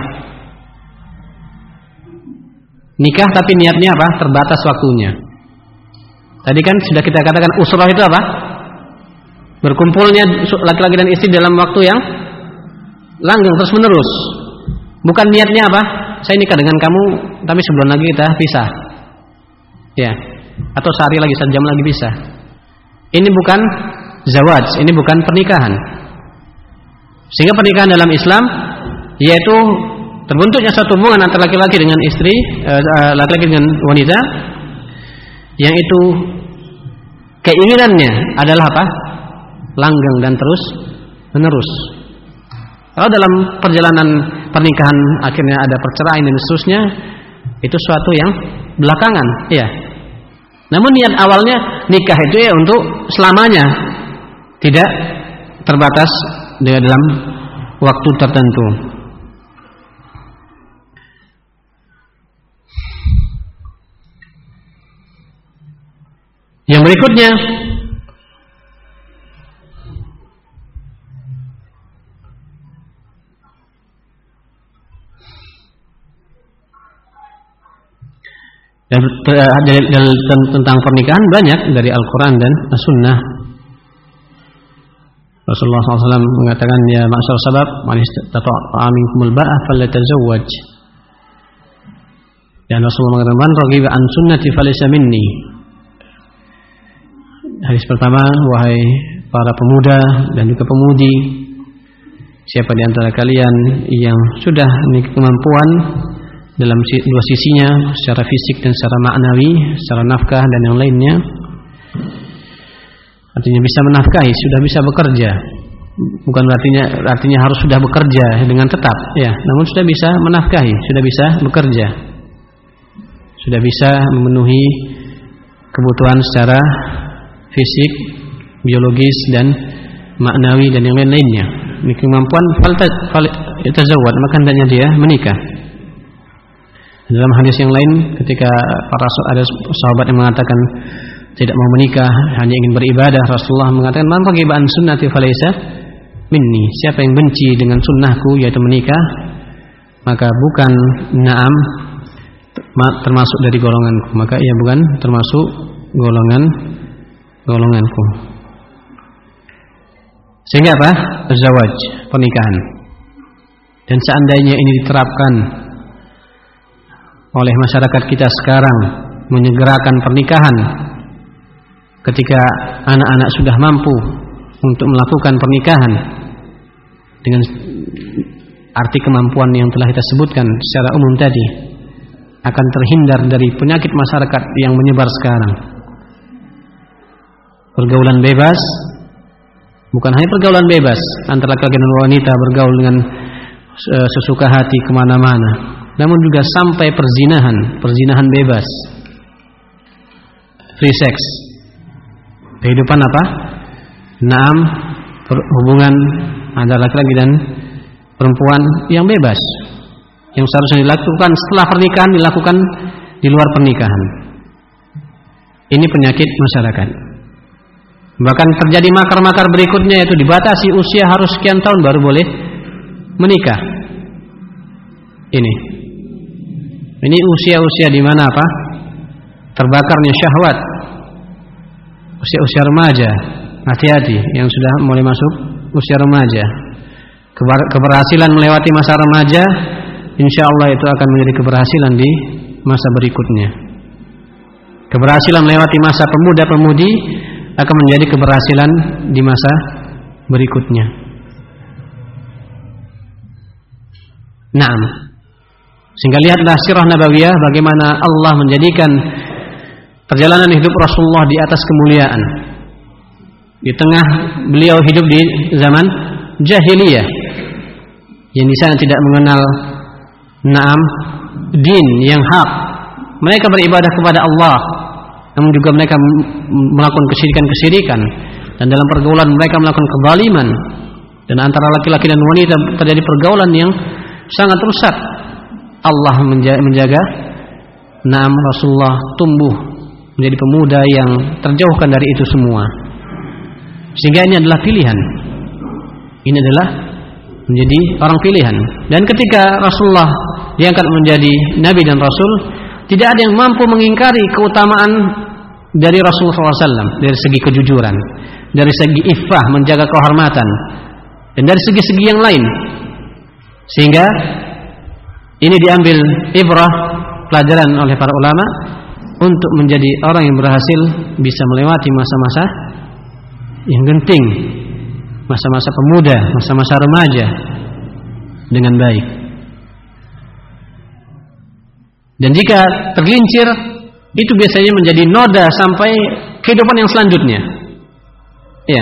Nikah tapi niatnya apa? Terbatas waktunya. Tadi kan sudah kita katakan usrah itu apa? Berkumpulnya laki-laki dan istri dalam waktu yang langgeng terus menerus. Bukan niatnya apa? Saya nikah dengan kamu tapi sebulan lagi kita pisah. Ya. Atau sehari lagi, satu jam lagi pisah. Ini bukan zawaj, ini bukan pernikahan. Sehingga pernikahan dalam Islam yaitu terbentuknya suatu hubungan antara laki-laki dengan istri, uh, laki-laki dengan wanita, yang itu keinginannya adalah apa? Langgeng dan terus menerus. Kalau dalam perjalanan pernikahan akhirnya ada perceraian dan seterusnya, itu suatu yang belakangan, ya. Namun niat awalnya nikah itu ya untuk selamanya, tidak terbatas dalam waktu tertentu. Yang berikutnya, dan dalil tentang pernikahan banyak dari Al-Quran dan As-Sunnah. Rasulullah shallallahu alaihi wasallam mengatakan, ya ma'syar sabab man istata'a minkumul ba'ah falyatazawwaj. Dan Rasulullah mengatakan, man raghiba an sunnati falaysa minni. Hadis pertama, wahai para pemuda dan juga pemudi, siapa di antara kalian yang sudah memiliki kemampuan dalam dua sisinya, secara fisik dan secara maknawi, secara nafkah dan yang lainnya, artinya bisa menafkahi, sudah bisa bekerja. Bukan artinya artinya harus sudah bekerja dengan tetap, ya, namun sudah bisa menafkahi, sudah bisa bekerja, sudah bisa memenuhi kebutuhan secara fisik, biologis dan maknawi dan yang lain-lainnya. Memiliki kemampuan, fal yatazawwaj, maka hendaknya dia menikah. Dalam hadis yang lain, ketika para ada sahabat yang mengatakan tidak mau menikah, hanya ingin beribadah, Rasulullah mengatakan, man raghiba an sunnati falaysa minni. Siapa yang benci dengan sunnahku, yaitu menikah, maka bukan na'am termasuk dari golonganku, maka ia bukan termasuk golongan golonganku. Sehingga apa? Zawaj, pernikahan. Dan seandainya ini diterapkan oleh masyarakat kita sekarang, menyegerakan pernikahan ketika anak-anak sudah mampu untuk melakukan pernikahan dengan arti kemampuan yang telah kita sebutkan secara umum tadi, akan terhindar dari penyakit masyarakat yang menyebar sekarang. Pergaulan bebas, bukan hanya pergaulan bebas antara laki-laki dan wanita bergaul dengan sesuka hati kemana-mana, namun juga sampai perzinahan, perzinahan bebas, free sex, kehidupan apa? Naam, hubungan antara laki-laki dan perempuan yang bebas, yang seharusnya dilakukan setelah pernikahan dilakukan di luar pernikahan. Ini penyakit masyarakat. Bahkan terjadi makar-makar berikutnya, yaitu dibatasi usia harus sekian tahun baru boleh menikah. Ini Ini usia-usia di mana apa? Terbakarnya syahwat. Usia-usia remaja. Hati-hati yang sudah mulai masuk usia remaja. Keberhasilan melewati masa remaja, insya Allah itu akan menjadi keberhasilan di masa berikutnya. Keberhasilan melewati masa pemuda-pemudi akan menjadi keberhasilan di masa berikutnya. Naam. Sehingga lihatlah sirah nabawiyah bagaimana Allah menjadikan perjalanan hidup Rasulullah di atas kemuliaan. Di tengah beliau hidup di zaman jahiliyah, yang di sana tidak mengenal naam din yang hak. Mereka beribadah kepada Allah, namun juga mereka melakukan kesyirikan-kesyirikan, dan dalam pergaulan mereka melakukan kezaliman, dan antara laki-laki dan wanita terjadi pergaulan yang sangat rusak. Allah menjaga naam Rasulullah tumbuh menjadi pemuda yang terjauhkan dari itu semua. Sehingga ini adalah pilihan. Ini adalah menjadi orang pilihan. Dan ketika Rasulullah diangkat menjadi Nabi dan Rasul, tidak ada yang mampu mengingkari keutamaan dari Rasulullah shallallahu alaihi wasallam dari segi kejujuran, dari segi iffah, menjaga kehormatan, dan dari segi-segi yang lain. Sehingga ini diambil ibrah, pelajaran oleh para ulama untuk menjadi orang yang berhasil bisa melewati masa-masa yang genting, masa-masa pemuda, masa-masa remaja dengan baik. Dan jika tergelincir, itu biasanya menjadi noda sampai kehidupan yang selanjutnya. Ya.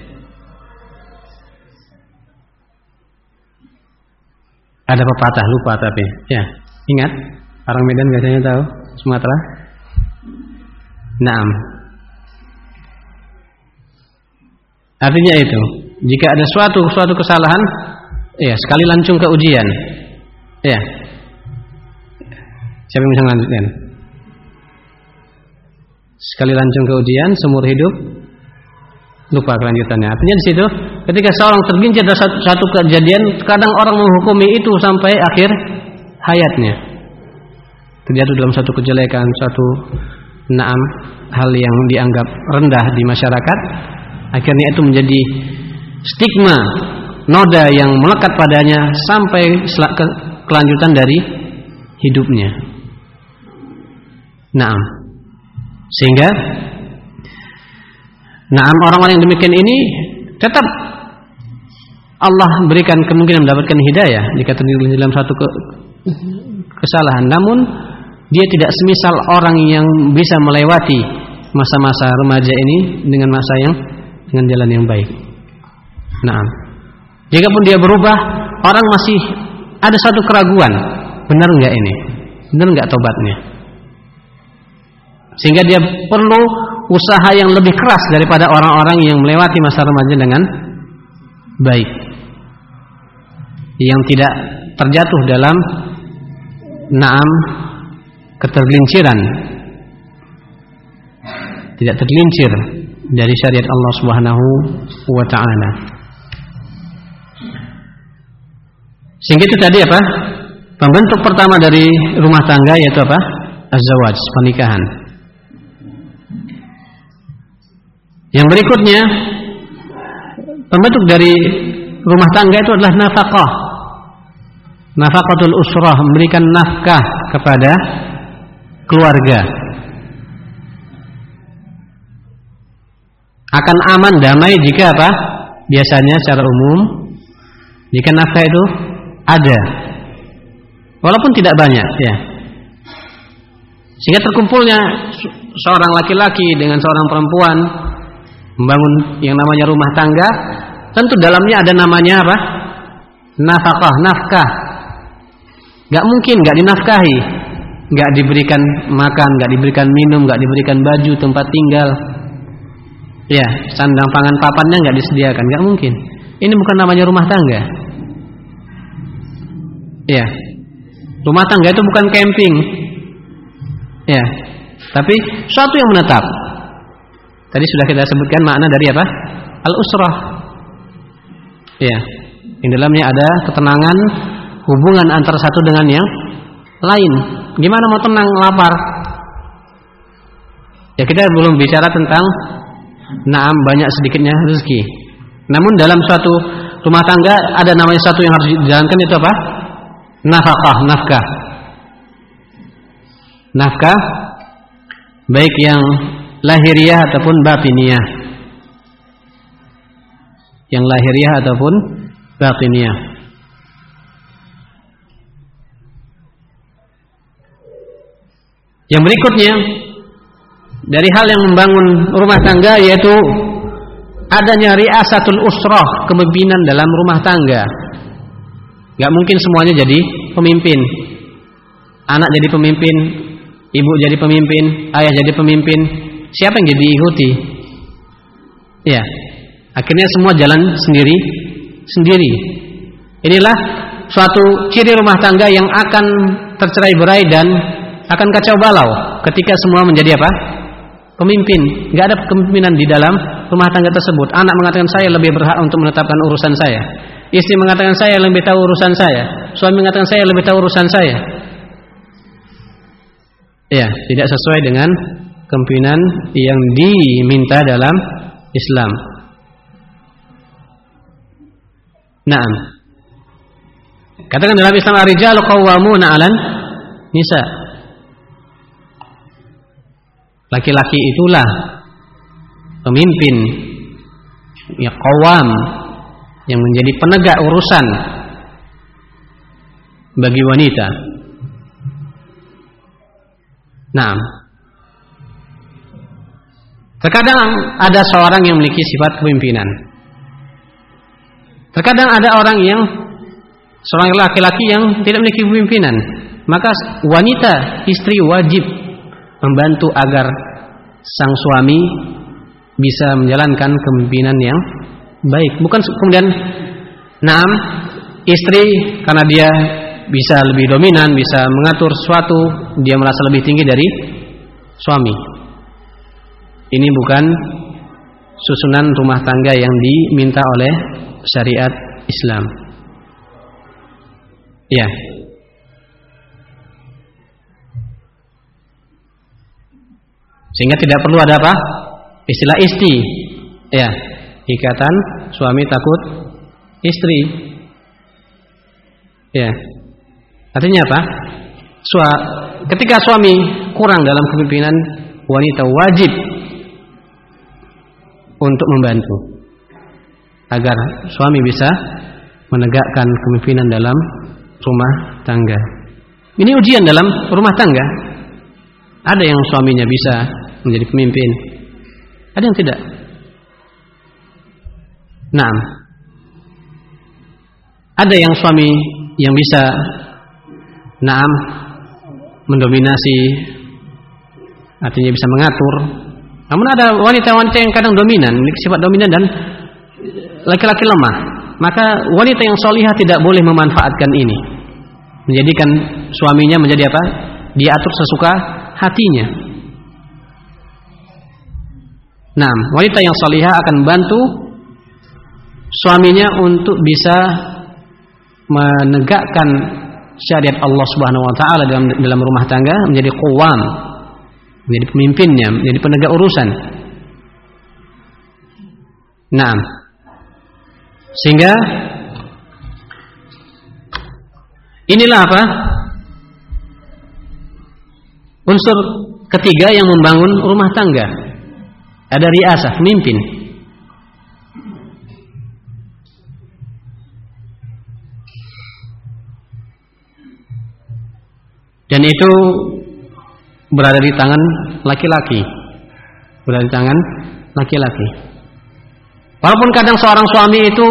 Ada pepatah, lupa tapi ya, ingat, orang Medan biasanya tahu, Sumatera. Naam. Artinya itu, jika ada suatu suatu kesalahan, ya sekali lancung ke ujian. Ya. Siapa yang bisa melanjutkan? Sekali lancung ke ujian, seumur hidup lupa kelanjutannya. Artinya di situ, ketika seorang tergelincir dari satu, satu kejadian, kadang orang menghukumi itu sampai akhir hayatnya. Terjatuh dalam satu kejelekan, satu naam hal yang dianggap rendah di masyarakat, akhirnya itu menjadi stigma, noda yang melekat padanya sampai ke kelanjutan dari hidupnya. Naam. Sehingga naam orang-orang yang demikian ini tetap Allah berikan kemungkinan mendapatkan hidayah jika terjadi dalam satu ke, kesalahan. Namun dia tidak semisal orang yang bisa melewati masa-masa remaja ini dengan masa yang dengan jalan yang baik. Naam. Jikapun dia berubah, orang masih ada satu keraguan, benar enggak ini? Benar enggak tobatnya? Sehingga dia perlu usaha yang lebih keras daripada orang-orang yang melewati masa remaja dengan baik, yang tidak terjatuh dalam naam ketergelinciran, tidak tergelincir dari syariat Allah Subhanahu wa taala. Sehingga itu tadi apa? Pembentuk pertama dari rumah tangga yaitu apa? Az-zawaj, pernikahan. Yang berikutnya, pembentuk dari rumah tangga itu adalah nafkah. Nafaqatul usrah, memberikan nafkah kepada keluarga. Akan aman, damai jika apa? Biasanya secara umum, jika nafkah itu ada, walaupun tidak banyak, ya. Sehingga terkumpulnya seorang laki-laki dengan seorang perempuan membangun yang namanya rumah tangga, tentu dalamnya ada namanya apa? Nafkah, nafkah. Gak mungkin gak dinafkahi, gak diberikan makan, gak diberikan minum, gak diberikan baju, tempat tinggal, ya, sandang pangan papannya gak disediakan, gak mungkin. Ini bukan namanya rumah tangga. Ya, rumah tangga itu bukan camping, ya, tapi suatu yang menetap. Tadi sudah kita sebutkan makna dari apa? Al-usrah. Ya, yang dalamnya ada ketenangan, hubungan antara satu dengan yang lain. Gimana mau tenang lapar? Ya, kita belum bicara tentang naam banyak sedikitnya rezeki. Namun dalam suatu rumah tangga ada namanya satu yang harus dijalankan, itu apa? Nafkah, nafkah. Nafkah baik yang lahiriah ataupun batiniyah. Yang lahiriah ataupun batiniyah. Yang berikutnya, dari hal yang membangun rumah tangga yaitu adanya riasatul usrah, kepemimpinan dalam rumah tangga. Gak mungkin semuanya jadi pemimpin. Anak jadi pemimpin, ibu jadi pemimpin, ayah jadi pemimpin. Siapa yang jadi ikuti? Ya, akhirnya semua jalan sendiri sendiri. Inilah suatu ciri rumah tangga yang akan tercerai-berai dan akan kacau balau ketika semua menjadi apa? Pemimpin. Gak ada kepemimpinan di dalam rumah tangga tersebut. Anak mengatakan saya lebih berhak untuk menetapkan urusan saya. Istri mengatakan saya lebih tahu urusan saya. Suami mengatakan saya lebih tahu urusan saya. Ya, tidak sesuai dengan kepemimpinan yang diminta dalam Islam. Naam. Katakan dalam Islam ar-rijalu qawwamuna 'alan nisa. Laki-laki itulah pemimpin, ya qawwam, yang menjadi penegak urusan bagi wanita. Nah, terkadang ada seorang yang memiliki sifat kepemimpinan. Terkadang ada orang yang seorang laki-laki yang tidak memiliki kepemimpinan. Maka wanita, istri wajib membantu agar sang suami bisa menjalankan kepemimpinan yang baik. Bukan kemudian naam, istri karena dia bisa lebih dominan, bisa mengatur sesuatu, dia merasa lebih tinggi dari suami. Ini bukan susunan rumah tangga yang diminta oleh syariat Islam. Ya. Sehingga tidak perlu ada apa? Istilah isti. Ya, ikatan suami takut istri. Ya. Artinya apa? Sua, ketika suami kurang dalam kepemimpinan, wanita wajib untuk membantu agar suami bisa menegakkan kepemimpinan dalam rumah tangga. Ini ujian dalam rumah tangga. Ada yang suaminya bisa menjadi pemimpin, ada yang tidak. Naam. Ada yang suami yang bisa naam mendominasi, artinya bisa mengatur. Namun ada wanita-wanita yang kadang dominan, memiliki sifat dominan dan laki-laki lemah. Maka wanita yang salihah tidak boleh memanfaatkan ini, menjadikan suaminya menjadi apa? Dia atur sesuka hatinya. Nah, wanita yang salihah akan bantu suaminya untuk bisa menegakkan syariat Allah Subhanahu wa taala dalam dalam rumah tangga, menjadi qawwam, menjadi pemimpinnya, menjadi penegak urusan. Nah, sehingga inilah apa? Unsur ketiga yang membangun rumah tangga. Ada riasah, pemimpin. Dan itu berada di tangan laki-laki. Berada di tangan laki-laki. Walaupun kadang seorang suami itu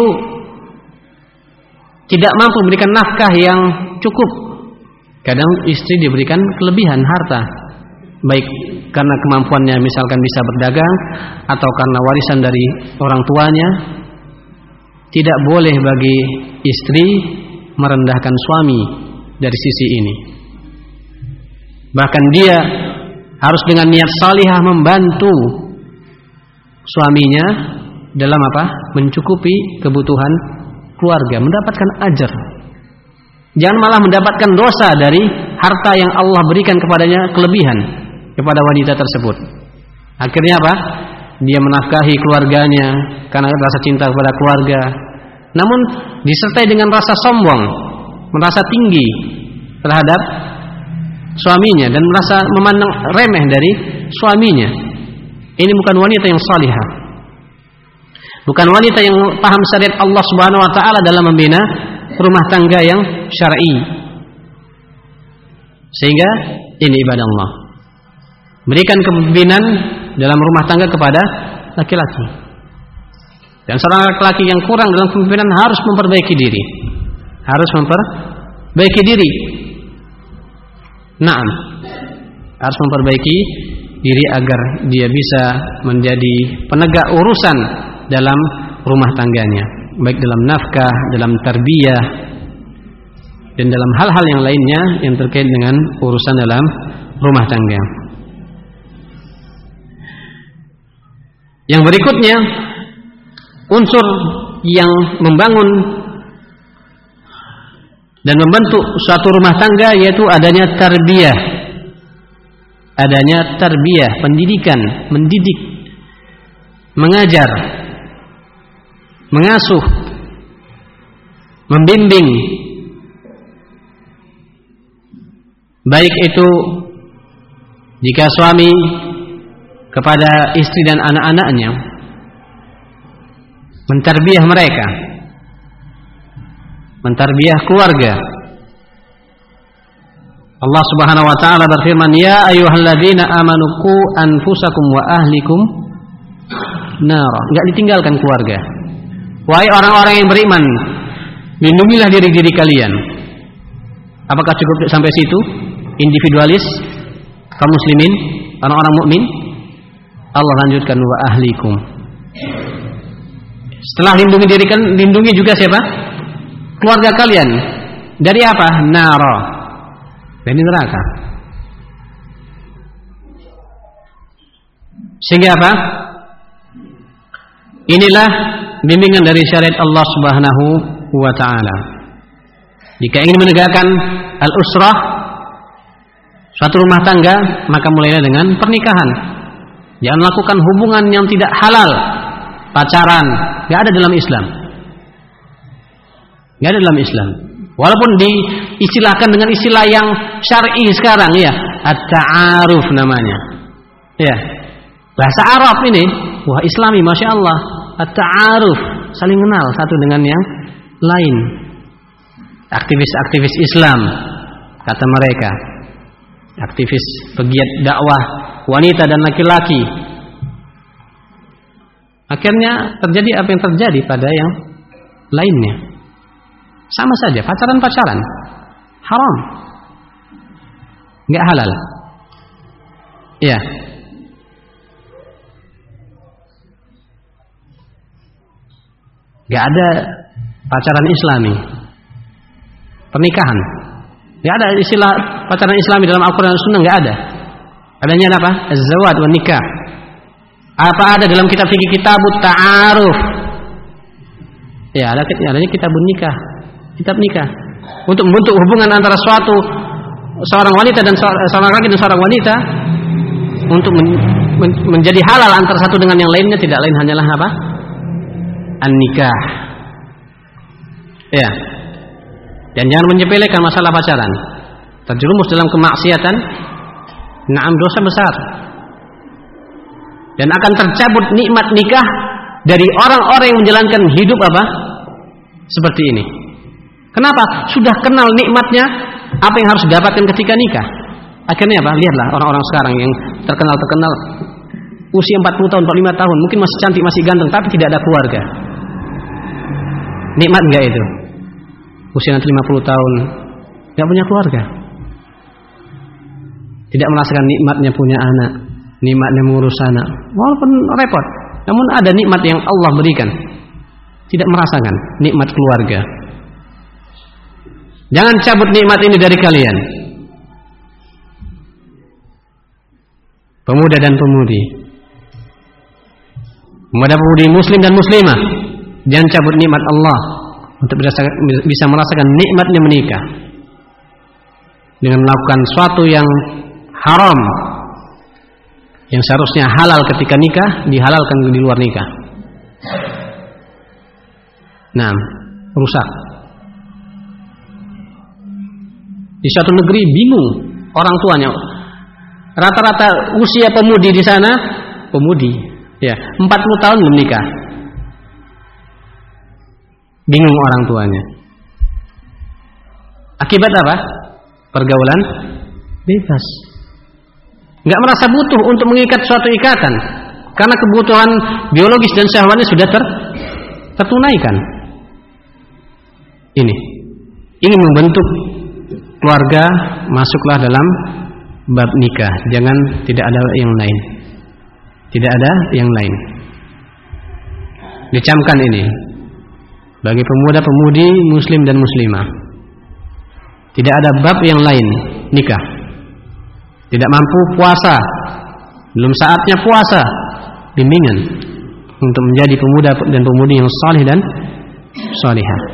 tidak mampu memberikan nafkah yang cukup, kadang istri diberikan kelebihan harta, baik karena kemampuannya misalkan bisa berdagang atau karena warisan dari orang tuanya. Tidak boleh bagi istri merendahkan suami dari sisi ini. Bahkan dia harus dengan niat salihah membantu suaminya dalam apa? Mencukupi kebutuhan keluarga, mendapatkan ajar. Jangan malah mendapatkan dosa dari harta yang Allah berikan kepadanya, kelebihan kepada wanita tersebut. Akhirnya apa? Dia menafkahi keluarganya karena rasa cinta kepada keluarga, namun disertai dengan rasa sombong, merasa tinggi terhadap suaminya dan merasa memandang remeh dari suaminya. Ini bukan wanita yang salihah, bukan wanita yang paham syariat Allah Subhanahu wa taala dalam membina rumah tangga yang syar'i. Sehingga ini ibadah Allah. berikan kepemimpinan dalam rumah tangga kepada laki-laki. Dan seorang laki-laki yang kurang dalam kepemimpinan harus memperbaiki diri. Harus memperbaiki diri. Naam. Harus memperbaiki diri agar dia bisa menjadi penegak urusan dalam rumah tangganya, baik dalam nafkah, dalam tarbiyah, dan dalam hal-hal yang lainnya yang terkait dengan urusan dalam rumah tangga. Yang berikutnya, unsur yang membangun dan membentuk suatu rumah tangga yaitu adanya tarbiyah. Adanya tarbiyah, pendidikan, mendidik, mengajar, mengasuh, membimbing, baik itu jika suami kepada istri dan anak-anaknya, mentarbiyah mereka, mentarbiyah keluarga. Allah Subhanahu wa taala berfirman, "Ya ayyuhalladzina amanu qu anfusakum wa ahlikum nar." Enggak ditinggalkan keluarga. Wahai orang-orang yang beriman, lindungilah diri-diri kalian. Apakah cukup sampai situ? Individualis, kaum muslimin, orang-orang mukmin? Allah lanjutkan wa ahlikum. Setelah lindungi diri kalian, lindungi juga siapa? Keluarga kalian. Dari apa? Nara. Dari neraka. Sehingga apa? Inilah bimbingan dari syariat Allah Subhanahu wa taala. Jika ingin menegakkan al-usrah, suatu rumah tangga, maka mulailah dengan pernikahan. Jangan lakukan hubungan yang tidak halal, pacaran, enggak ada dalam Islam. Enggak ada dalam Islam. Walaupun diistilahkan dengan istilah yang syar'i sekarang ya, at-ta'aruf namanya. Ya. Bahasa Arab ini, wah Islami, Masya Allah. At-ta'aruf, saling kenal satu dengan yang lain. Aktivis-aktivis Islam, kata mereka. Aktivis pegiat dakwah wanita dan laki-laki. Akhirnya terjadi apa yang terjadi pada yang lainnya. Sama saja, pacaran-pacaran haram, nggak halal. Ya. Nggak ada pacaran Islami, pernikahan. Nggak ada istilah pacaran Islami dalam Al-Quran dan Sunnah, nggak ada. Adanya apa? Az-zawaj wa nikah. Apa ada dalam kitab fikih Kitabut Ta'aruf? Ya, ada adanya Kitabun Nikah. Kitab nikah untuk membentuk hubungan antara suatu seorang wanita dan seorang laki dan seorang wanita untuk men, men, menjadi halal antara satu dengan yang lainnya, tidak lain hanyalah apa? An-nikah. Ya. Dan jangan menyepelekan masalah pacaran. Terjerumus dalam kemaksiatan, na'am, dosa besar. Dan akan tercabut nikmat nikah dari orang-orang yang menjalankan hidup apa? Seperti ini. Kenapa? Sudah kenal nikmatnya apa yang harus didapatkan ketika nikah. Akhirnya apa? Lihatlah orang-orang sekarang yang terkenal-terkenal usia empat puluh tahun, empat puluh lima tahun, mungkin masih cantik, masih ganteng, tapi tidak ada keluarga. Nikmat enggak itu? Usia nanti lima puluh tahun enggak punya keluarga. Tidak merasakan nikmatnya punya anak, nikmatnya mengurus anak. Walaupun repot, namun ada nikmat yang Allah berikan. Tidak merasakan nikmat keluarga. Jangan cabut nikmat ini dari kalian, pemuda dan pemudi, pemuda-pemudi muslim dan muslimah. Jangan cabut nikmat Allah untuk bisa merasakan nikmatnya menikah dengan melakukan sesuatu yang haram, yang seharusnya halal ketika nikah, dihalalkan di luar nikah. Nah, rusak. Di suatu negeri bingung orang tuanya. Rata-rata usia pemudi di sana, pemudi, ya, empat puluh tahun belum nikah. Bingung orang tuanya. Akibat apa? Pergaulan bebas. nggak merasa butuh untuk mengikat suatu ikatan, karena kebutuhan biologis dan syahwatnya sudah ter, tertunaikan. Ini ingin membentuk keluarga, masuklah dalam bab nikah. Jangan tidak ada yang lain. Tidak ada yang lain. Dicamkan ini bagi pemuda-pemudi muslim dan muslimah. Tidak ada bab yang lain nikah. Tidak mampu puasa, belum saatnya puasa, bimbingan untuk menjadi pemuda dan pemudi yang saleh dan salihah.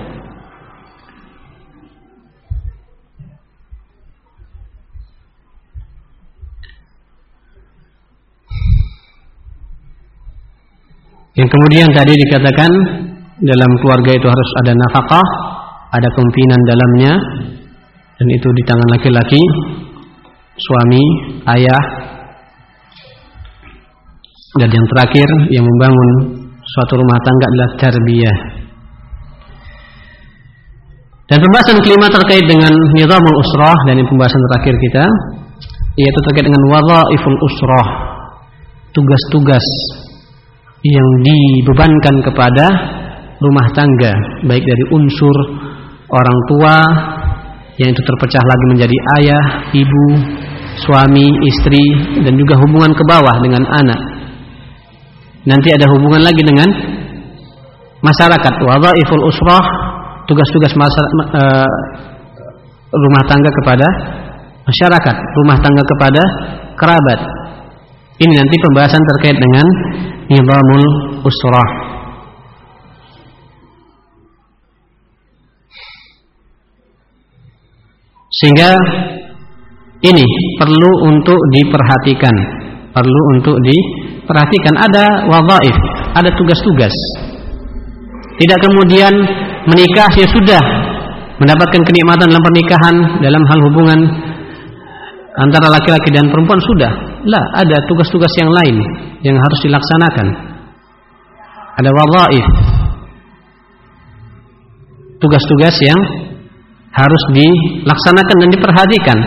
Yang kemudian tadi dikatakan dalam keluarga itu harus ada nafkah, ada kepemimpinan dalamnya, dan itu di tangan laki-laki, suami, ayah. Dan yang terakhir yang membangun suatu rumah tangga adalah tarbiyah. Dan pembahasan kelima terkait dengan nizamul usrah, dan ini pembahasan terakhir kita, yaitu terkait dengan wadhaiful usrah, tugas-tugas yang dibebankan kepada rumah tangga, baik dari unsur orang tua yang itu terpecah lagi menjadi ayah, ibu, suami, istri, dan juga hubungan ke bawah dengan anak. Nanti ada hubungan lagi dengan masyarakat, wadhaiful usrah, tugas-tugas uh, rumah tangga kepada masyarakat, rumah tangga kepada kerabat. Ini nanti pembahasan terkait dengan nizamul usrah. Sehingga ini perlu untuk diperhatikan, perlu untuk diperhatikan. Ada wadhaif, ada tugas-tugas. Tidak kemudian menikah ya sudah mendapatkan kenikmatan dalam pernikahan, dalam hal hubungan antara laki-laki dan perempuan sudah. Lah, ada tugas-tugas yang lain yang harus dilaksanakan. Ada wadhaif, tugas-tugas yang harus dilaksanakan dan diperhatikan.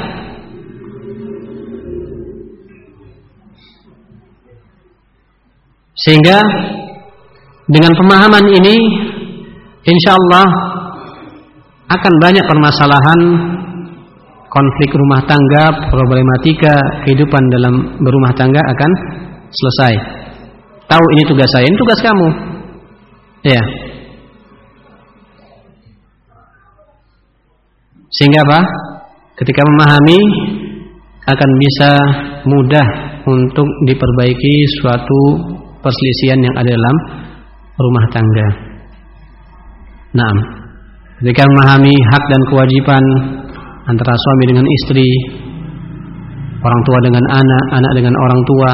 Sehingga dengan pemahaman ini, insyaallah akan banyak permasalahan, konflik rumah tangga, problematika kehidupan dalam berumah tangga akan selesai. Tahu ini tugas saya, ini tugas kamu. Ya. Sehingga apa? Ketika memahami akan bisa mudah untuk diperbaiki suatu perselisihan yang ada dalam rumah tangga. Nah, ketika memahami hak dan kewajiban antara suami dengan istri, orang tua dengan anak, anak dengan orang tua.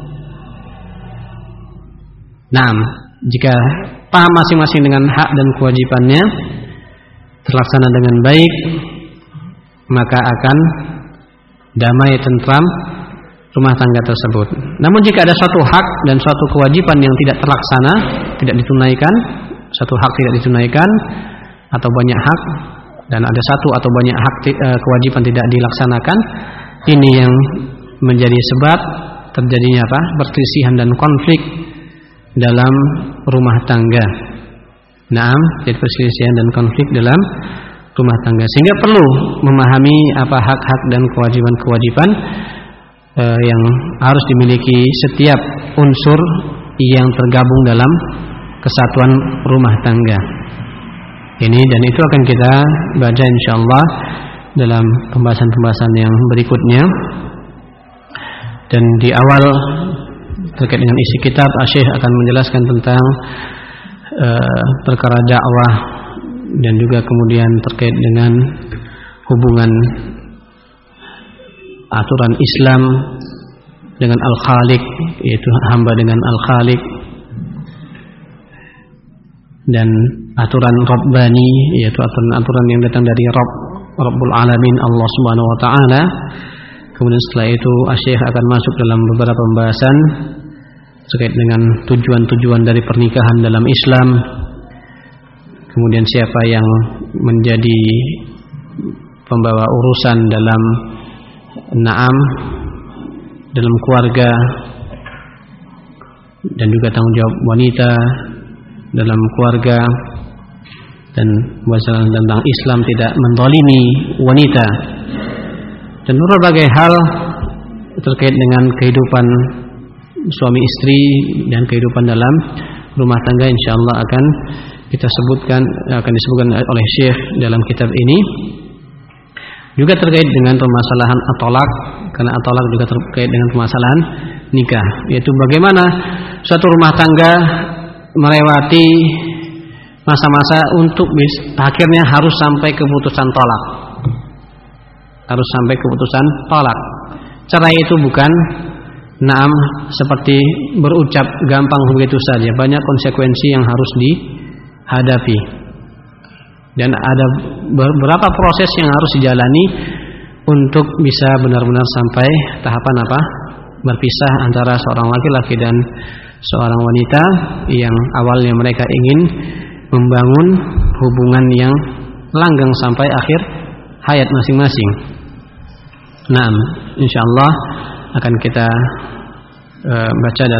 Nah, jika paham masing-masing dengan hak dan kewajibannya terlaksana dengan baik, maka akan damai tentram rumah tangga tersebut. Namun jika ada suatu hak dan suatu kewajiban yang tidak terlaksana, tidak ditunaikan, satu hak tidak ditunaikan atau banyak hak, dan ada satu atau banyak hak kewajiban tidak dilaksanakan, ini yang menjadi sebab terjadinya apa? Perselisihan dan konflik dalam rumah tangga. Naam, jadi perselisihan dan konflik dalam rumah tangga. Sehingga perlu memahami apa hak-hak dan kewajiban-kewajiban eh, yang harus dimiliki setiap unsur yang tergabung dalam kesatuan rumah tangga. Ini dan itu akan kita baca insyaallah dalam pembahasan-pembahasan yang berikutnya. Dan di awal terkait dengan isi kitab, Syekh akan menjelaskan tentang uh, perkara dakwah dan juga kemudian terkait dengan hubungan aturan Islam dengan Al-Khaliq, yaitu hamba dengan Al-Khaliq, dan aturan Rabbani, yaitu aturan-aturan yang datang dari Rabb, Rabbul Alamin, Allah Subhanahu wa taala. Kemudian setelah itu Syekh akan masuk dalam beberapa pembahasan terkait dengan tujuan-tujuan dari pernikahan dalam Islam. Kemudian siapa yang menjadi pembawa urusan dalam naam dalam keluarga, dan juga tanggung jawab wanita dalam keluarga, dan masalah tentang Islam tidak menzalimi wanita, dan berbagai hal terkait dengan kehidupan suami istri dan kehidupan dalam rumah tangga insyaallah akan kita sebutkan, akan disebutkan oleh Syekh dalam kitab ini. Juga terkait dengan permasalahan at-thalaq, karena at-thalaq juga terkait dengan permasalahan nikah, yaitu bagaimana suatu rumah tangga melewati masa-masa untuk bis, akhirnya harus sampai keputusan tolak, harus sampai keputusan tolak. Cerai itu bukan naam seperti berucap gampang begitu saja, banyak konsekuensi yang harus dihadapi, dan ada beberapa proses yang harus dijalani untuk bisa benar-benar sampai tahapan apa? Berpisah antara seorang laki-laki dan seorang wanita yang awalnya mereka ingin membangun hubungan yang langgeng sampai akhir hayat masing-masing. Nah, insyaallah akan kita uh, baca dalam